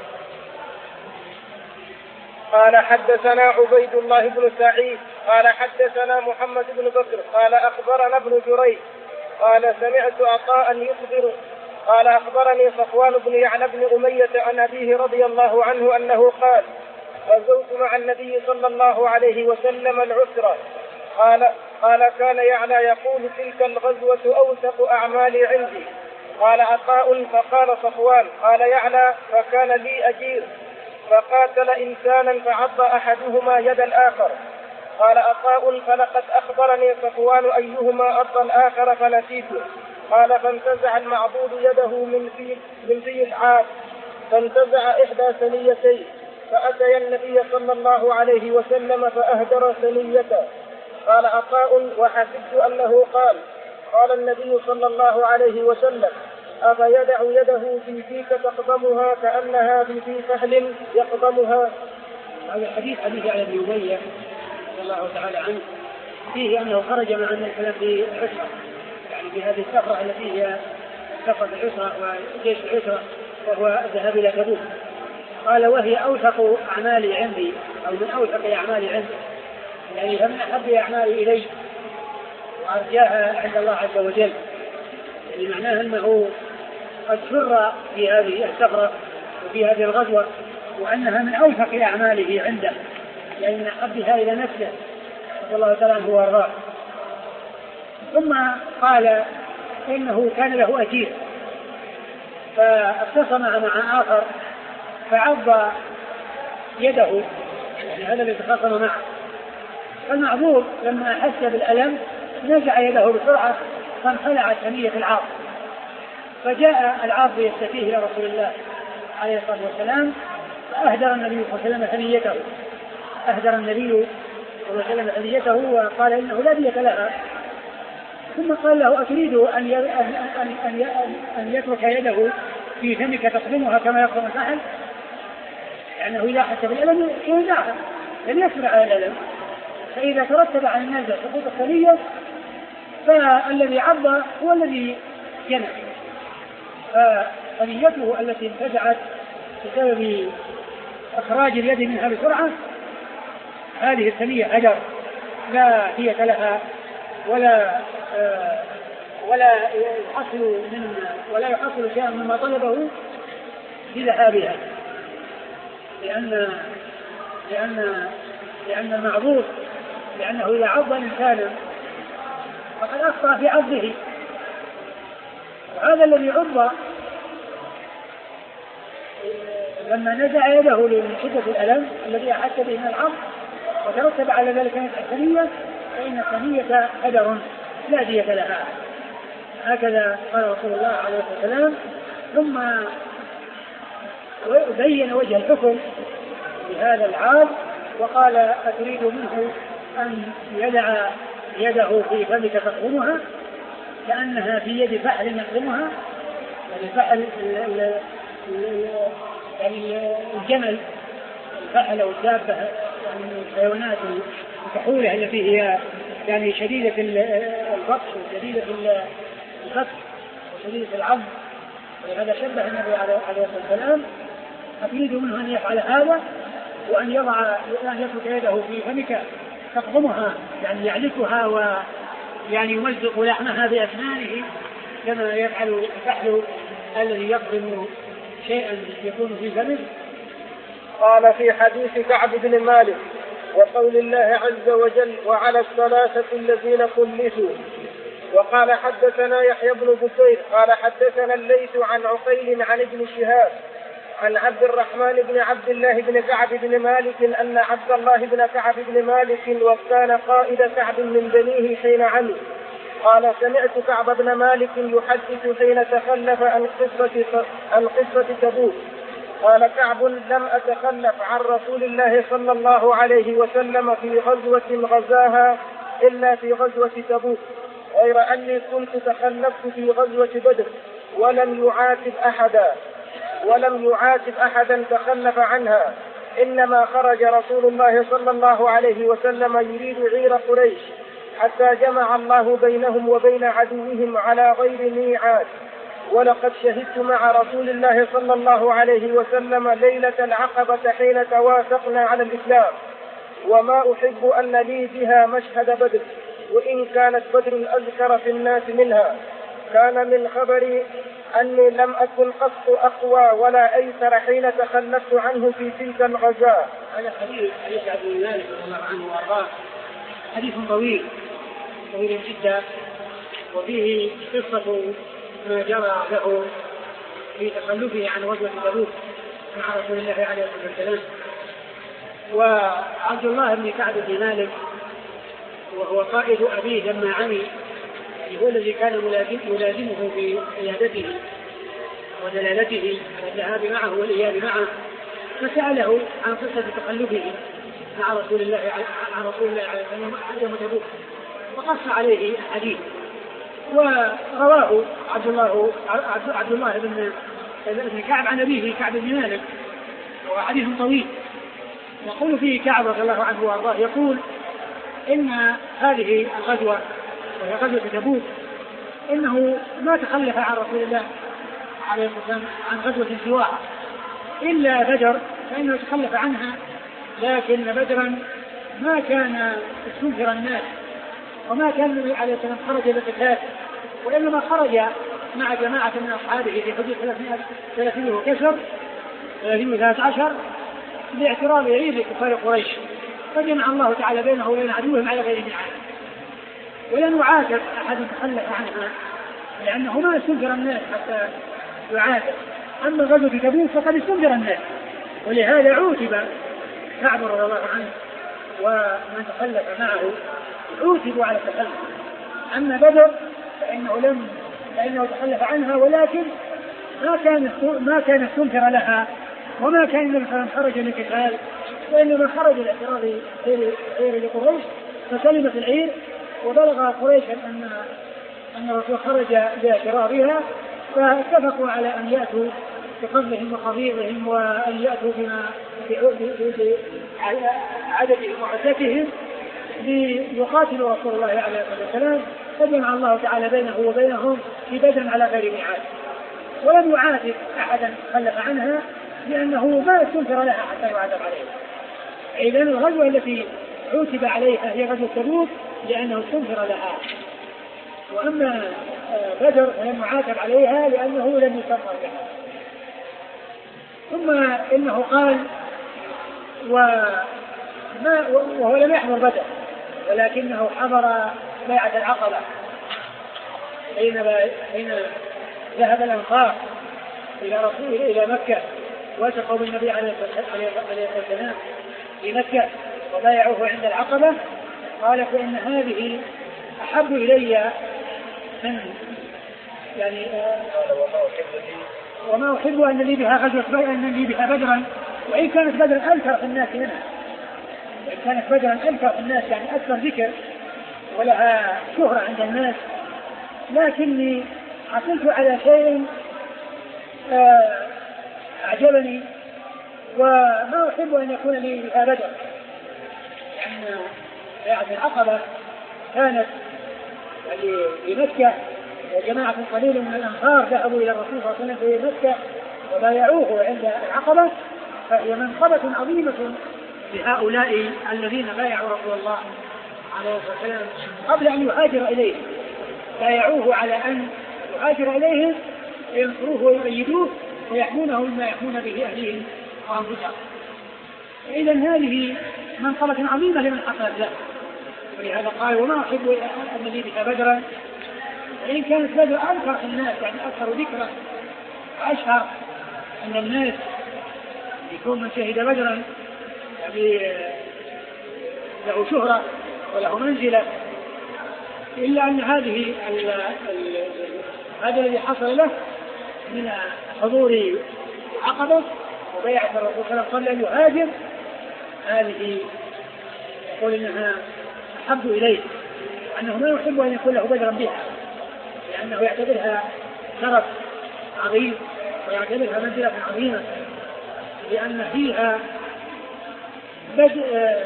قال حدثنا عبيد الله بن سعيد قال حدثنا محمد بن بكر قال أخبرنا ابن جريج قال سمعت عطاء يخبر قال أخبرني صفوان بن يعلى بن أمية عن أبيه رضي الله عنه أنه قال غزوت مع النبي صلى الله عليه وسلم العسرة. قال قال كان يعلى يقول تلك الغزوة أوثق أعمالي عندي. قال عطاء فقال صفوان قال يعلى فكان لي أجير فقاتل إنسانا فعض أحدهما يد الآخر. قال عطاء فلقد أخبرني صفوان أيهما عض الآخر فنسيته. قال فانتزع المعبود يده من في من في العاب فانتزع إحدى ثنيتيه فأتي النبي صلى الله عليه وسلم فأهدر ثنيته. قال عطاء وحسبت أنه قال قال النبي صلى الله عليه وسلم أفيدع يده في فيك تقضمها كأنها في في فحل يقضمها. هذا الحديث حديث على ابن أمية رضي الله تعالى عنه فيه أنه خرج مع النبي صلى الله عليه وسلم في العسرة، يعني في هذه السفرة التي هي سفرة العسرة وجيش العسرة وهو الذهاب إلى تبوك. قال وهي أوثق أعمالي عندي أو من أوثق أعمالي عندي، يعني فمن أحب أعمالي إلي وأرجاها عند الله عز وجل، يعني معناه أنه قد سر في هذه السفرة وفي هذه الغزوة وأنها من أوثق أعماله عنده، يعني من أحبها إلى نفسه رضي الله تعالى عنه وارضاه. ثم قال إنه كان له أجير فاختصم مع آخر فعض يده، يعني هذا الذي تخاصم معه. فالمعذور لما أحس بالألم نزع يده بسرعة فانخلعت ثنية العاض، فجاء العاض يستفيه إلى رسول الله عليه الصلاة والسلام فأهدر النبي صلى الله عليه وسلم ثنيته أهدر النبي صلى الله عليه وسلم ثنيته وقال إنه لا دية لها. ثم قال له أتريد أن أن أن أن يترك يده في فمك تقدمها كما يقدم الفحل، لأنه إذا حس بالألم ينزعها لن يصبر على الألم، فإذا ترتب على النزع سقوط الثنية فالذي عض هو الذي جنى، فثنيته التي انتزعت بسبب إخراج اليد منها بسرعة هذه الثنية هدر لا دية لها ولا آه ولا يحصل من ولا يحصل شيئا مما طلبه بذهابها، لأن لأن لأن المعذور لأنه إذا عض إنسانا فقد أخطأ في عضه، وهذا الذي عض لما نزع يده من شدة الألم الذي أحس به من العض وترتب على ذلك الثنية فإن الثنية هدر لا دية لها. هكذا قال رسول الله عليه الصلاة والسلام. ثم بين وجه الحكم بهذا العاض وقال أتريد منه أن يدع يده في فمك تقدمها كأنها في يد فحل يقدمها، يعني فحل يعني الجمل الفحل أو الدابة يعني الحيوانات الكحولة التي هي يعني شديدة البطش وشديدة الخط وشديدة العظم، ولهذا شبه النبي عليه الصلاة والسلام. أريد منه أن يفعل هذا وأن يضع أن يترك يده في فمك تقضمها، يعني يعلكها ويعني يمزق لحمها بأسنانه كما يفعل الفحل الذي يقضم شيئا يكون في فمه. قال في حديث كعب بن مالك وقول الله عز وجل وعلى الثلاثة الذين خلفوا. وقال حدثنا يحيى بن بكير قال حدثنا الليث عن عقيل عن ابن شهاب عن عبد الرحمن بن عبد الله بن كعب بن مالك أن عبد الله بن كعب بن مالك وكان قائد كعب من بنيه حين عمي قال سمعت كعب بن مالك يحدث حين تخلف عن قصة عن قصة تبوك. قال كعب لم أتخلف عن رسول الله صلى الله عليه وسلم في غزوة غزاها إلا في غزوة تبوك، غير أني كنت تخلفت في غزوة بدر ولم يعاتب أحدا ولم يعاتب أحدا تخلف عنها، إنما خرج رسول الله صلى الله عليه وسلم يريد عير قريش حتى جمع الله بينهم وبين عدوهم على غير ميعاد. ولقد شهدت مع رسول الله صلى الله عليه وسلم ليلة العقبة حين توافقنا على الإسلام، وما أحب أن لي بها مشهد بدر وإن كانت بدر أذكر في الناس منها، كان من خبري أني لم أكن قط أقوى ولا أيسر حين تخلفت عنه في تلك الغزاة. هذا حديث حديث عبد الله رضي الله عنه وأرضاه حديث طويل طويل جدا، وفيه قصة ما جرى له في تخلفه عن غزوة تبوك مع رسول الله عليه الصلاة والسلام. وعبد الله بن كعب بن مالك وهو قائد أبيه لما عمي هو الذي كان ملازمه في قيادته ودلالته على الذهاب معه والإياب معه، فسأله عن قصة تخلفه مع رسول الله عن رسول الله عليه الصلاة والسلام يوم تبوك، وقص عليه الحديث. ورواه عبد الله عبد الله بن بن كعب عن أبيه كعب بن مالك، وهو حديث طويل. يقول فيه كعب رضي الله عنه وارضاه يقول إن هذه الغزوة وهي غزوة تبوك إنه ما تخلف عن رسول الله عليه الصلاة والسلام عن غزوة سواها إلا بدر، فإنه تخلف عنها، لكن بدرا ما كان استنفر الناس وما كان النبي عليه الصلاة والسلام خرج للقتال، وإنما خرج مع جماعة من أصحابه في حدود ثلاثين وكسر ثلاثين وثلاثة عشر لاعتراض عيد كفار قريش، فجمع الله تعالى بينه وبين عدوهم على غير ميعاد. ولم يعاتب أحد تخلف عنها لأنه ما استنفر الناس حتى يعاتب. أما غزوة تبوك فقد استنفر الناس، ولهذا عوتب كعب رضي الله عنه ومن تخلف معه عوتبوا على التخلف. أما بدر فإنه لم فإنه تخلف عنها، ولكن ما كان ما كان استنفر لها، وما كان النبي صلى الله عليه وسلم خرج للقتال، وإنما خرج لاعتراض عير لقريش، فسلمت العير وبلغ قريش أن أن الرسول خرج لاعتراضها، فاتفقوا على أن يأتوا بقبلهم وخفيضهم وأن يأتوا بما بعددهم وعدتهم ليقاتلوا رسول الله عليه الصلاة والسلام. فجمع الله تعالى بينه وبينهم في بدر على غير ميعاد، ولم يعاتب أحدا تخلف عنها لأنه ما استنفر لها حتى يعاتب عليها. إذن الغزوة التي عوتب عليها هي غزوة تبوك لأنه استنفر لها، وأما بدر فلم يعاتب عليها لأنه لم يستنفر لها. ثم إنه قال وما وهو لم يحضر بدر ولكنه حضر بيعة العقبة حين حين ذهب الأنصار إلى رسول إلى مكة والتقوا بالنبي عليه الصلاة والسلام في مكة وبايعوه عند العقبة. قال فإن هذه أحب إلي من يعني وما أحب أن لي بها غزوة أن لي بها بدرا، وإن كانت بدرا أكثر في الناس منها، وإن كانت بدرا أكثر في الناس يعني أكثر ذكر ولها شهرة عند الناس، لكني حصلت على شيء أعجبني وما أحب أن يكون لي بها بدر. لأن بيعة العقبة كانت في مكة وجماعة قليل من الأنصار ذهبوا إلى الرسول صلى الله عليه وسلم في مكة وبايعوه عند العقبة، فهي منقبة عظيمة لهؤلاء الذين بايعوا رسول الله عليه الصلاة والسلام قبل أن يهاجر إليهم، بايعوه على أن يهاجر إليهم وينصروه ويؤيدوه ويحمونه مما يحمون به أهلهم وأنفسهم. إذن هذه منقبة عظيمة لمن حصلت له، ولهذا قال وما أحب أن لي بها بدرا، وإن كانت بدر أكثر الناس يعني أكثر ذكرا وأشهر أن الناس يكون من شهد بدرا يعني له شهرة وله منزلة، إلا أن هذه هذا الذي حصل له من حضور عقبة وبيعة الرسول صلى الله عليه وسلم قبل أن يهاجر، هذه يقول إنها أحب إليه، وأنه ما يحب أن يكون له بدرا بها، لأنه يعتبرها شرف عظيم ويعتبرها منزلة عظيمة، لأن فيها بدء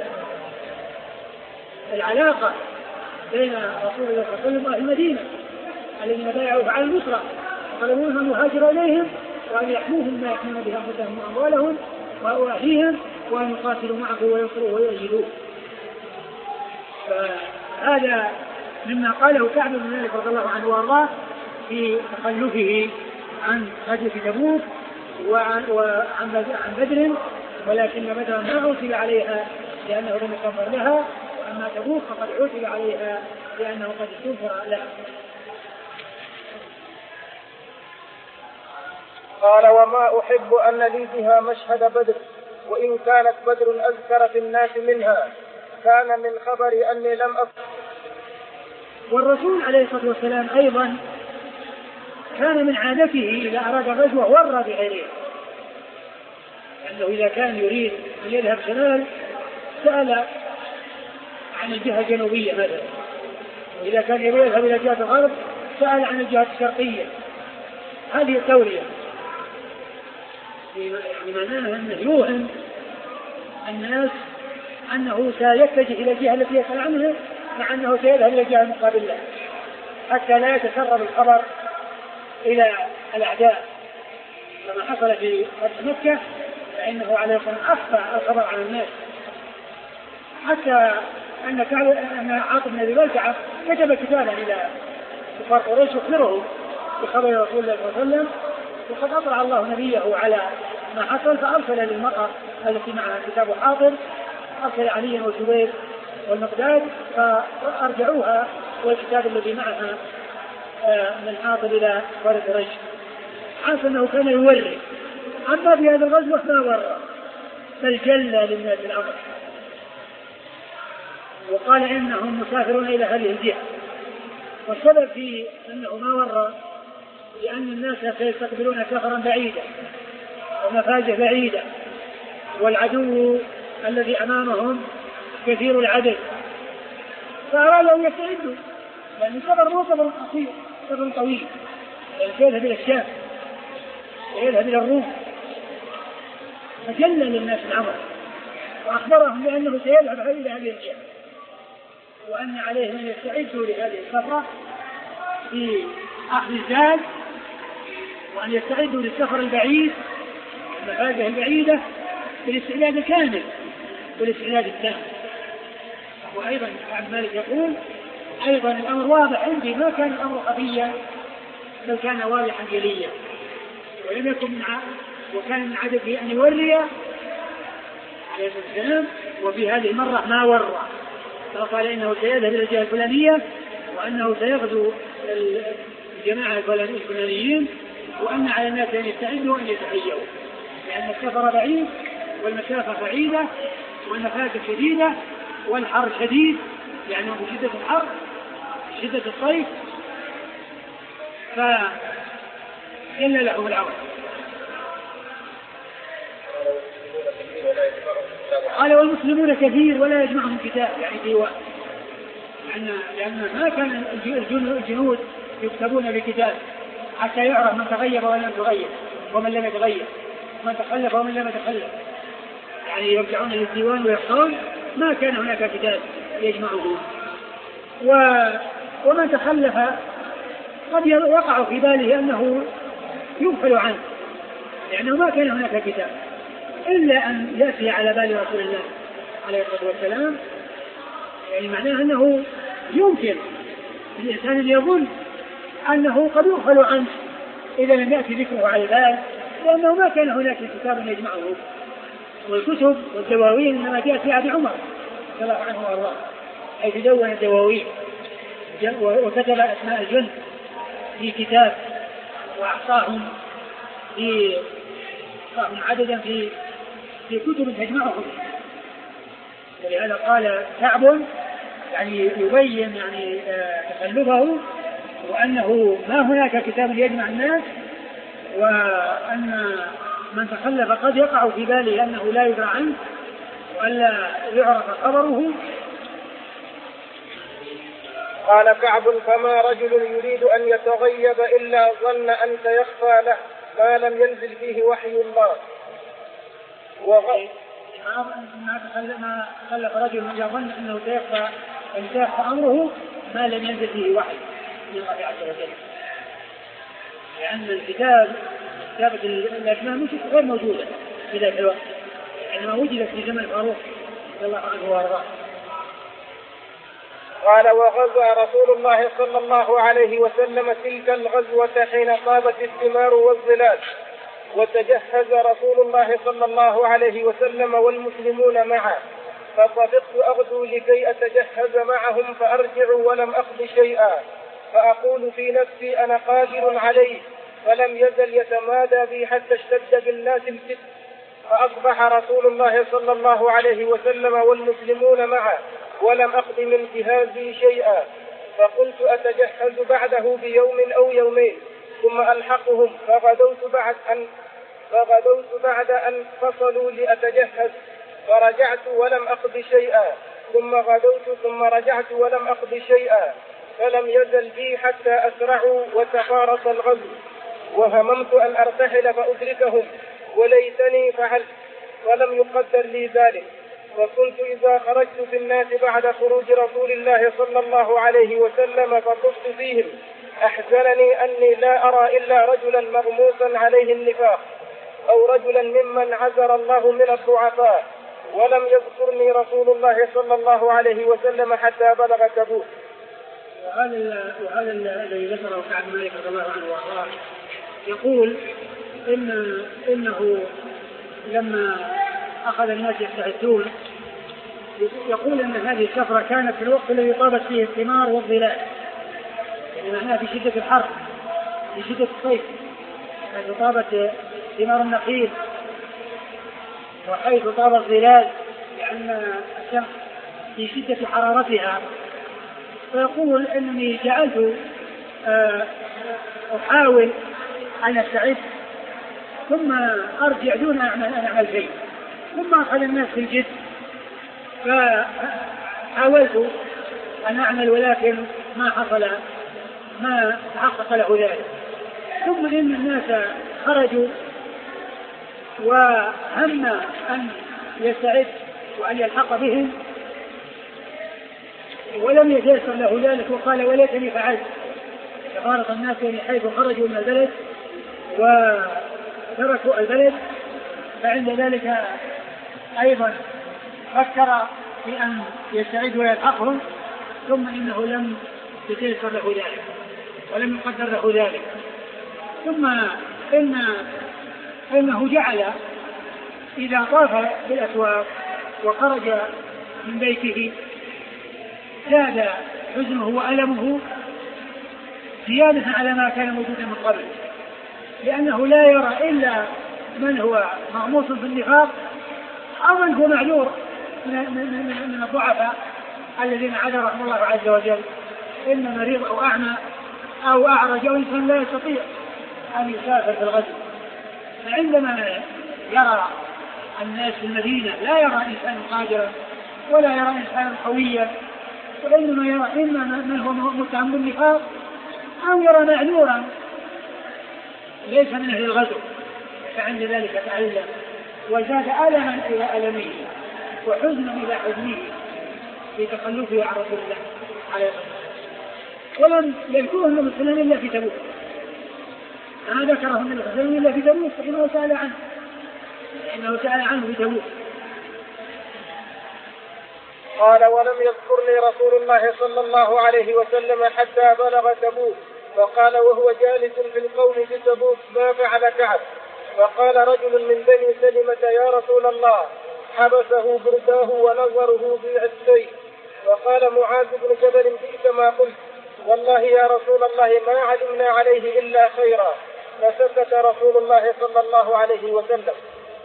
العلاقة بين رسول الله صلى الله عليه وسلم وأهل المدينة الذين بايعوه على النصرة وطلبوا منهم يهاجروا إليهم وأن يحموهم ما يحمون به أنفسهم وأموالهم وأهليهم وأن يقاتلوا معه وينصروه ويؤيدوه. فهذا مما قاله كعب بن مالك رضي الله عنه وارضاه في تخلفه عن غزوة تبوك وعن, وعن بدر، ولكن بدر ما عوتب عليها لأنه لم يكفر لها، وأما تبوك فقد عوتب عليها لأنه قد استغفر لها. قال: وما أحب أن لي بها مشهد بدر، وإن كانت بدر أذكر في الناس منها، كان من خبري أني لم أفعل. والرسول عليه الصلاة والسلام أيضا كان من عادته إذا أراد غزوة ورى بغيره، لأنه إذا كان يريد أن يذهب شمال سأل عن الجهة الجنوبية مثلا، وإذا كان يريد يذهب إلى جهة الغرب سأل عن الجهة الشرقية. هذه التورية بمعنى أنه يوهم الناس أنه سيتجه إلى الجهة التي يسأل عنها، مع أنه سيذهب إلى الجهة المقابلة، حتى لا يتسرب الخبر إلى الأعداء كما حصل في فتح مكة، فإنه عليه الصلاة والسلام أخفى الخبر عن الناس، حتى أن أن عاصم بن أبي بلتعة كتب كتابا إلى كفار قريش يخبره بخبر رسول الله صلى الله عليه وسلم، وقد أطلع الله نبيه على ما حصل، فأرسل للمرأة التي معها كتاب حاضر، أرسل علي والزبير والمقداد فأرجعوها والكتاب الذي معها من حاطب إلى كفار قريش. حاسس أنه كان يوري، أما في هذا الغزوة ما ورى بل جلى للناس الأمر، وقال إنهم مسافرون إلى هذه الجهة. والسبب في أنه ما ورى لأن الناس سيستقبلون سفرا بعيدا ومفاجأ بعيدة، والعدو الذي أمامهم كثير العدد، فأرادوا أن يستعدوا، لأن السفر مو سفر قصير، سفر طويل، سيذهب إلى الشام ويذهب إلى الروم، فجلى للناس الأمر وأخبرهم بأنه سيذهب إلى هذه الجهة، وأن عليهم أن يستعدوا لهذه السفرة في أخذ الزاد، وأن يستعدوا للسفر البعيد المفاجأة البعيدة بالاستعداد الكامل والاستعداد التام. وأيضا عبد مالك يقول أيضا الأمر واضح عندي، ما كان الأمر خفيا بل كان واضحا جليا، ولم يكن من ع... وكان من عدده أن يوري عليه السلام، وفي هذه المرة ما ورى، فقال إنه سيذهب إلى الجهة الفلانية، وأنه سيغزو الجماعة الفلانيين، وأن على الناس أن يستعدوا وأن يتهيئوا، لأن السفر بعيد والمسافة بعيدة والمفاتن شديدة والحر شديد، يعني بشدة الحر بشدة الصيف، فجل لهم الأمر. قال والمسلمون كثير ولا يجمعهم كتاب، يعني ديوان، لأن لأن ما كان الجنود يكتبون بكتاب حتى يعرف من تغير ومن لم يتغير ومن لم يتغير، من تخلف ومن لم يتخلف، يعني يرجعون للديوان ويحصون، ما كان هناك كتاب يجمعهم. و... ومن تخلف قد يقع في باله أنه يغفل عنه، لأنه ما كان هناك كتاب، إلا أن يأتي على بال رسول الله عليه الصلاة والسلام، يعني معناه أنه يمكن الإنسان أن يظن أنه قد يغفل عنه إذا لم يأتي ذكره على البال، لأنه ما كان هناك كتاب يجمعه. والكتب والدواوين إنما جاءت في عهد عمر رضي الله عنه وأرضاه، حيث دون الدواوين وكتب أسماء الجند في كتاب وأحصاهم في أحصاهم عددا في في كتب تجمعهم. ولهذا قال كعب يعني يبين يعني تخلفه، وأنه ما هناك كتاب يجمع الناس، وأن من تخلف قد يقع في باله أنه لا يدرى عنه وألا يعرف خبره. قال كعب فما رجل يريد أن يتغيب إلا ظن أن سيخفى له ما لم ينزل فيه وحي الله. وغير ما تخلف رجل يظن أنه سيخفى أن سيخفى أمره ما لم ينزل فيه وحي من الله عز وجل، لأن الكتاب كتابة الأسماء مش غير موجودة في ذلك الوقت، إنما وجدت في زمن الفاروق رضي الله عنه وأرضاه. قال وغزا رسول الله صلى الله عليه وسلم تلك الغزوة حين طابت الثمار والظلال، وتجهز رسول الله صلى الله عليه وسلم والمسلمون معه، فطفقت أغدو لكي أتجهز معهم فأرجع ولم أقض شيئا، فأقول في نفسي أنا قادر عليه، فلم يزل يتمادى بي حتى اشتد بالناس الفتن، فأصبح رسول الله صلى الله عليه وسلم والمسلمون معه ولم أقض من جهازي شيئا، فقلت أتجهز بعده بيوم أو يومين ثم ألحقهم، فغدوت بعد أن فغدوت بعد أن فصلوا لأتجهز، فرجعت ولم أقض شيئا، ثم غدوت ثم رجعت ولم أقض شيئا، فلم يزل بي حتى أسرعوا وتفارق الغزو، وهممت أن أرتحل فأدركهم، وليتني فعلت، ولم يقدر لي ذلك. وكنت إذا خرجت في الناس بعد خروج رسول الله صلى الله عليه وسلم فقلت فيهم أحزنني أني لا أرى إلا رجلا مغموسا عليه النفاق، أو رجلا ممن عزر الله من الضعفاء، ولم يذكرني رسول الله صلى الله عليه وسلم حتى بلغ تبوك. وهذا الذي ذكره كعب مالك رضي الله عنه وارضاه يقول إن إنه لما أخذ الناس يستعدون يقول أن هذه السفرة كانت في الوقت الذي طابت فيه الثمار والظلال، يعني معناها في شدة الحر في شدة الصيف، حيث طابت ثمار النخيل وحيث طاب الظلال لأن الشمس في شدة حرارتها. فيقول أنني جعلت أحاول أن أستعد ثم أرجع دون أن أعمل شيء، ثم أخذ الناس في الجد فحاولت أن أعمل ولكن ما حصل ما تحقق له ذلك. ثم إن الناس خرجوا وهم أن يستعد وأن يلحق بهم ولم يتيسر له ذلك، وقال وليتني فعلت، ففارق الناس حيث خرجوا من البلد وتركوا البلد. فعند ذلك أيضا فكر في أن يستعد ويلحقهم، ثم إنه لم يتيسر له ذلك ولم يقدر له ذلك. ثم إن إنه جعل إذا طاف بالأسواق وخرج من بيته زاد حزنه وألمه زيادة على ما كان موجودا من قبل، لأنه لا يرى إلا من هو مغموس في النفاق أو من هو معذور من, من, من الضعفاء الذين عذرهم الله عز وجل، إما مريض أو أعمى أو أعرج أو إنسان لا يستطيع أن يسافر في الغزو. فعندما يرى الناس في المدينة لا يرى إنسان قادرا ولا يرى إنسان قويا، وإنما يرى إما من هو متهم بالنفاق أو يرى معذورا ليس من أهل الغزو، فعند ذلك تعلم وزاد ألما إلى ألمه وحزنا إلى حزنه في تخلفه عن رسول الله عليه الصلاة والسلام. ولم يذكره النبي صلى الله عليه وسلم إلا في تبوك، ما ذكره النبي صلى الله عليه وسلم إلا في تبوك، فإنه سأل عنه إنه سأل عنه في تبوك. قال ولم يذكرني رسول الله صلى الله عليه وسلم حتى بلغ تبوك، فقال وهو جالس في القوم في تبوك ما فعل كعب؟ فقال رجل من بني سلمة يا رسول الله حبسه برداه ونظره في السيف. فقال معاذ بن جبل بئس ما قلت، والله يا رسول الله ما علمنا عليه إلا خيرا، فسكت رسول الله صلى الله عليه وسلم.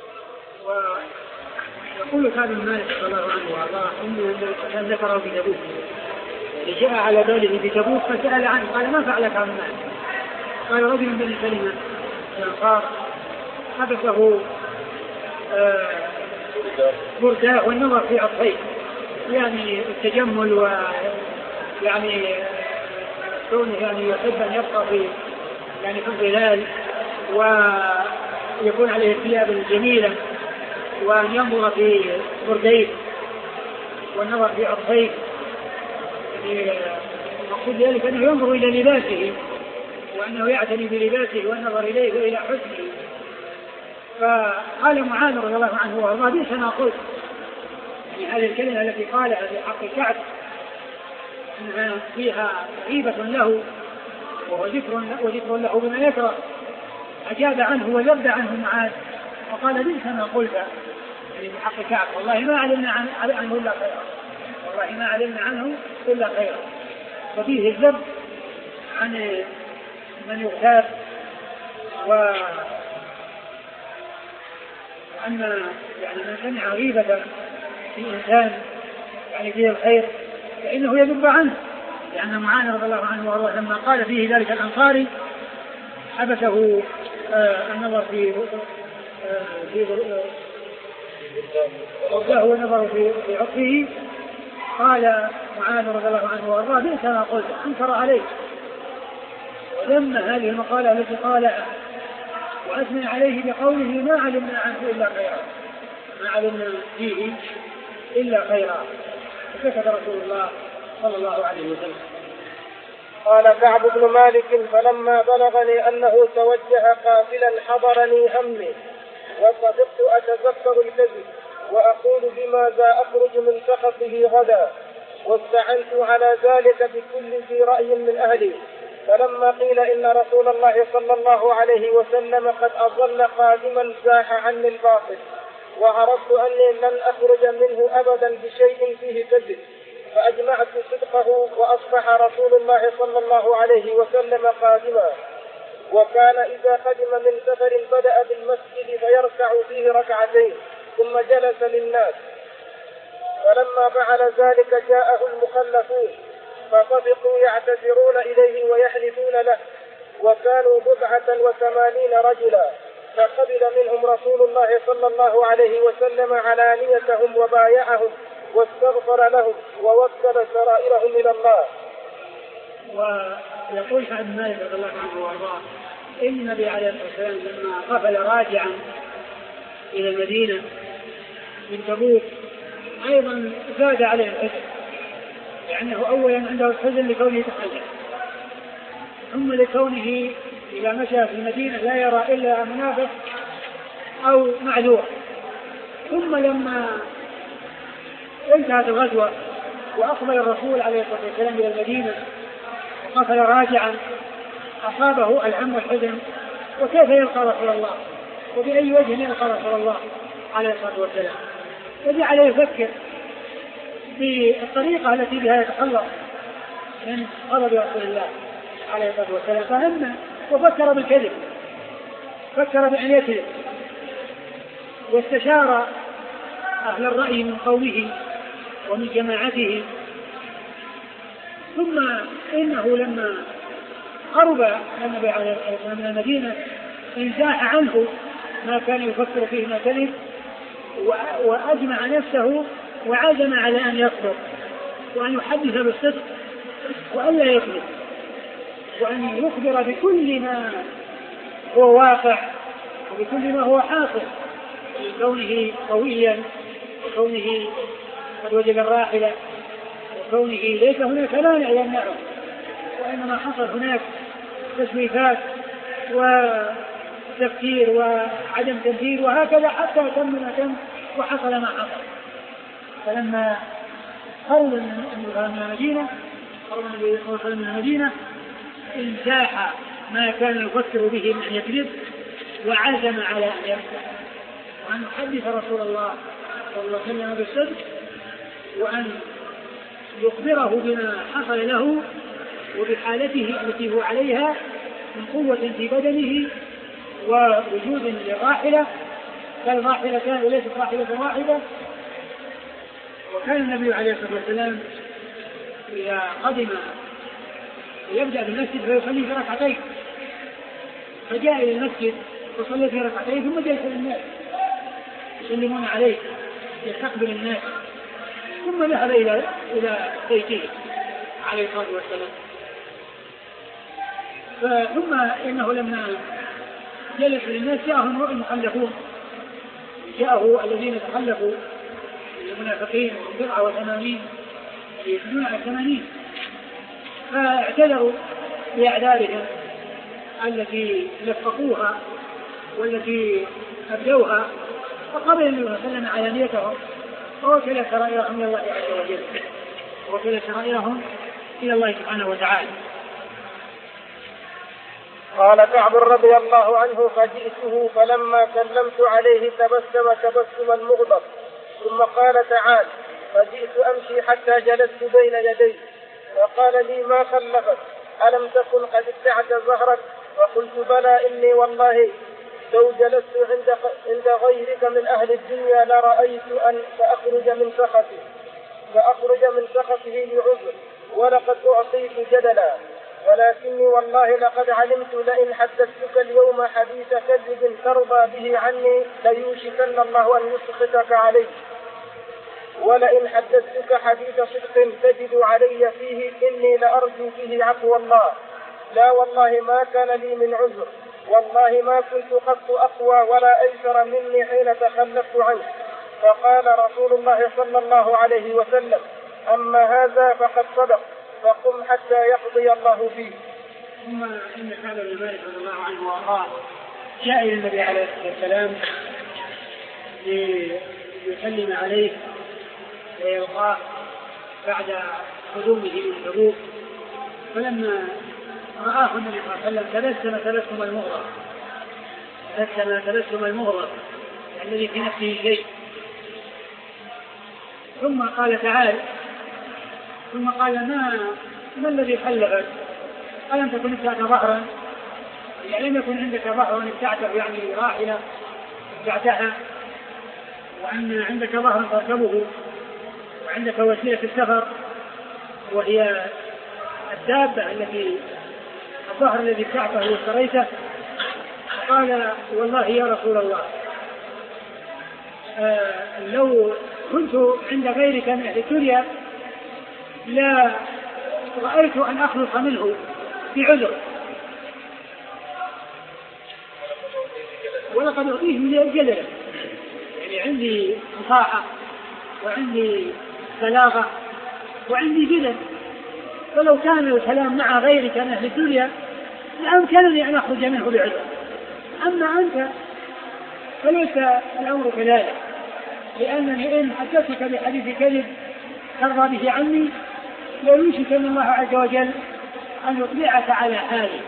ويقول كعب بن مالك رضي الله عنه وارضاه انه كان ذكره في تبوك، جاء على باله في تبوك فسأل عنه قال ما فعل كعب بن مالك؟ قال رجل من بني سلمة الأنصار حبسه برداه والنظر في عطفيه، يعني التجمل ويعني كونه يعني يحب أن يبقى في يعني في الظلال ويكون عليه الثياب الجميلة وأن ينظر في برديه والنظر في عطفيه، مقصود ذلك أنه ينظر إلى لباسه وأنه يعتني بلباسه والنظر إليه وإلى حسنه. فقال معاذ رضي الله عنه وارضاه بئس ما قلت، يعني هذه الكلمة التي قالها في حق كعب إنها فيها غيبة له وذكر وذكر له بما يكره، أجاب عنه وذب عنه معاذ وقال بئس ما قلت، يعني بحق كعب والله ما علمنا عنه إلا خيرا، والله ما علمنا عنه إلا خيرا. ففيه الذب عن من يغتاب، وأن يعني من سمع غيبة في إنسان يعني فيه الخير فإنه يذب عنه، لأن معاذ رضي الله عنه وارضاه لما قال فيه ذلك الأنصاري حبسه آه النظر في آه في وجهه ونظر في في عقله، قال معاذ رضي الله عنه وارضاه بئس ما قلت، أنكر عليه وذم هذه المقالة التي قالها وأثنى عليه بقوله ما علمنا عنه إلا خيرا، ما علمنا فيه إلا خيرا. فسكت رسول الله صلى الله عليه وسلم. قال كعب بن مالك فلما بلغني أنه توجه قافلا حضرني همي وصدقت أتذكر الكذب وأقول بماذا أخرج من سخطه غدا، واستعنت على ذلك بكل ذي رأي من أهلي. فلما قيل إن رسول الله صلى الله عليه وسلم قد أظل قادما زاح عني الباطل، وعرفت أني لن أخرج منه أبدا بشيء فيه كذب، فأجمعت صدقه وأصبح رسول الله صلى الله عليه وسلم قادما، وكان إذا قدم من سفر بدأ بالمسجد فيركع فيه ركعتين ثم جلس للناس. فلما فعل ذلك جاءه المخلفون فصدقوا يعتذرون إليه ويحلفون له، وكانوا بضعة وثمانين رجلا، فقبل منهم رسول الله صلى الله عليه وسلم علانيتهم وبايعهم واستغفر لهم ووكل سرائرهم إلى الله. ويقول سعد بن مالك رضي الله عنه وارضاه إن النبي عليه الصلاة والسلام لما قفل راجعا إلى المدينة من تبوك أيضا زاد عليه الحزن، لأنه أولا عنده الحزن لكونه تحزن، ثم لكونه إذا مشى في المدينة لا يرى إلا منافق أو معذور. ثم لما انتهت الغزوة وأقبل الرسول عليه الصلاة والسلام إلى المدينة وقفل راجعا أصابه الهم والحزن، وكيف يلقى رسول الله وبأي وجه يلقى رسول الله عليه الصلاة والسلام، فجعل يفكر بالطريقة التي بها يتخلص من غضب رسول الله عليه الصلاة والسلام، فهم وفكر بالكذب، فكر بأن يكذب، واستشار أهل الرأي من قومه ومن جماعته. ثم إنه لما قرب النبي عليه الصلاة والسلام من المدينة انزاح عنه ما كان يفكر فيه ما كذب، وأجمع نفسه وعزم على أن يصبر وأن يحدث بالصدق وأن لا يكذب، وأن يخبر بكل ما هو واقع وبكل ما هو حاصل، كونه قويا وكونه قد وجد الراحلة وكونه ليس هناك مانع يمنعه، وإنما حصل هناك تسويفات وتفكير وعدم تنفيذ وهكذا حتى تم ما تم وحصل ما حصل. فلما خرج من المدينة خرج النبي صلى الله عليه وسلم من المدينة انزاح ما كان يفكر به من أن يكذب، وعزم على أن يفتح وأن يحدث رسول الله صلى الله عليه وسلم بالصدق، وأن يخبره بما حصل له وبحالته التي هو عليها من قوة في بدنه ووجود للراحلة، فالراحلة كانت ليست راحلة واحدة. وكان النبي عليه الصلاة والسلام إذا قدم يبدأ بالمسجد فيصلي في ركعتين، فجاء إلى المسجد وصلى في ركعتين ثم جلس للناس يسلمون عليه يستقبل الناس، ثم ذهب إلى إلى بيته عليه الصلاة والسلام. ثم إنه لما جلس للناس جاءهم المخلفون، جاءه الذين تخلفوا المنافقين بضعة وثمانين يزيدون على ثمانين، فاعتذروا بأعذارهم التي لفقوها والتي أبدوها، فقبل النبي صلى الله عليه وسلم علانيتهم ووكل سرائرهم إلى الله عز وجل، ووكل سرائرهم إلى الله سبحانه وتعالى. قال كعب رضي الله عنه فجئته فلما سلمت عليه تبسم تبسما مغضب ثم قال تعال فجئت أمشي حتى جلست بين يديه فقال لي ما خلفك ألم تكن قد ابتعت ظهرك؟ فقلت بلى إني والله لو جلست عند عند غيرك من أهل الدنيا لرأيت أن فأخرج من سخطه فأخرج من سخطه لعذر ولقد أعطيت جدلا ولكني والله لقد علمت لئن حدثتك اليوم حديث كذب ترضى به عني ليوشكن الله أن يسخطك عليه ولئن حدثتك حديث صدق تجد علي فيه إني لأرجو به عفو الله لا والله ما كان لي من عذر والله ما كنت قط أقوى ولا أيسر مني حين تخلفت عنه. فقال رسول الله صلى الله عليه وسلم أما هذا فقد صدق فقم حتى يقضي الله فيه. ثم إن كعب بن مالك رضي الله عنه وأرضاه جاء إلى النبي عليه الصلاة والسلام ليسلم عليه ويلقاه بعد قدومه من تبوك فلما رآه النبي صلى الله عليه وسلم تبسم تبسم المغرب تبسم تبسم المغرب الذي في نفسه شيء ثم قال تعال ثم قال ما ما الذي خلفك؟ ألم تكن ابتعت ظهرا؟ يعني لم يكن عندك ظهر ابتعته يعني راحلة ابتعتها وأن عندك ظهر تركبه وعندك وسيلة السفر وهي الدابة التي الظهر الذي ابتعته واشتريته. قال والله يا رسول الله آه لو كنت عند غيرك من أهل الدنيا لا رأيت أن أخلص منه بعذر ولقد أعطيه من الجدل يعني عندي فصاحة وعندي بلاغة وعندي جدل فلو كان الكلام مع غيرك من أهل الدنيا لأمكنني أن أخرج منه بعذر أما أنت فليس الأمر كذلك لأنني إن حدثتك بحديث كذب ترضى به عني لا يوشك من الله عز وجل أن يطلعك على حاله.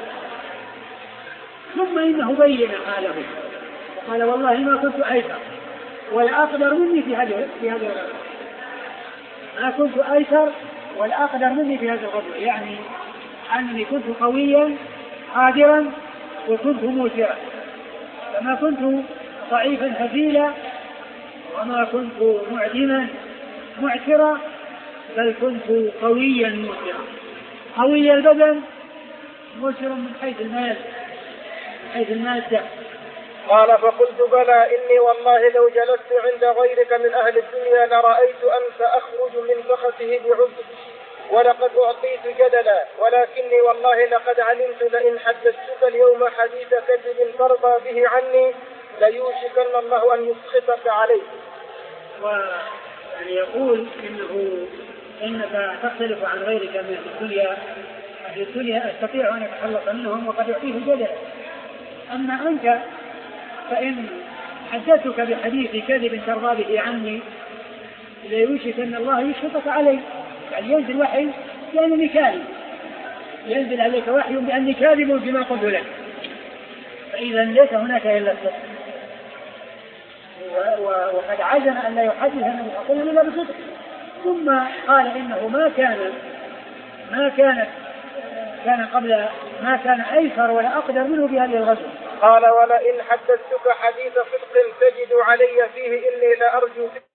ثم إنه بين حاله وقال والله ما كنت أيسر ولا أقدر مني في هذا في هذا الغزو ما كنت أيسر ولا أقدر مني في هذا الغزو يعني أنني كنت قويا قادرا وكنت موسرا فما كنت ضعيفا هزيلا وما كنت معدما معسرا بل كنت قويا موسرا قوي البدن موسرا من حيث المال من حيث المادة. قال فقلت بلى إني والله لو جلست عند غيرك من أهل الدنيا لرأيت أن سأخرج من سخطه بعذر ولقد أعطيت جدلا ولكني والله لقد علمت لئن حدثتك اليوم حديث كذب ترضى به عني ليوشكن الله أن يسخطك عليه. ويعني يقول إنه إنك تختلف عن غيرك من الدنيا أهل الدنيا أستطيع أن أتخلص منهم وقد أعطيه جدلا أما أنت فإن حدثتك بحديث كذب ترضى به عني ليوشك أن الله يسخطك عليه يعني ينزل وحي لأنني كاذب ينزل عليك وحي بأني كاذب بما قلت لك فإذا ليس هناك إلا الصدق وقد عزم أن لا يحدث النبي صلى الله عليه وسلم إلا بصدق. ثم قال إنه ما كان ما كانت كان قبل ما كان أيسر ولا أقدر منه بهذه الغزوة. قال ولئن حدثتك حديث صدق تجد علي فيه إني لأرجو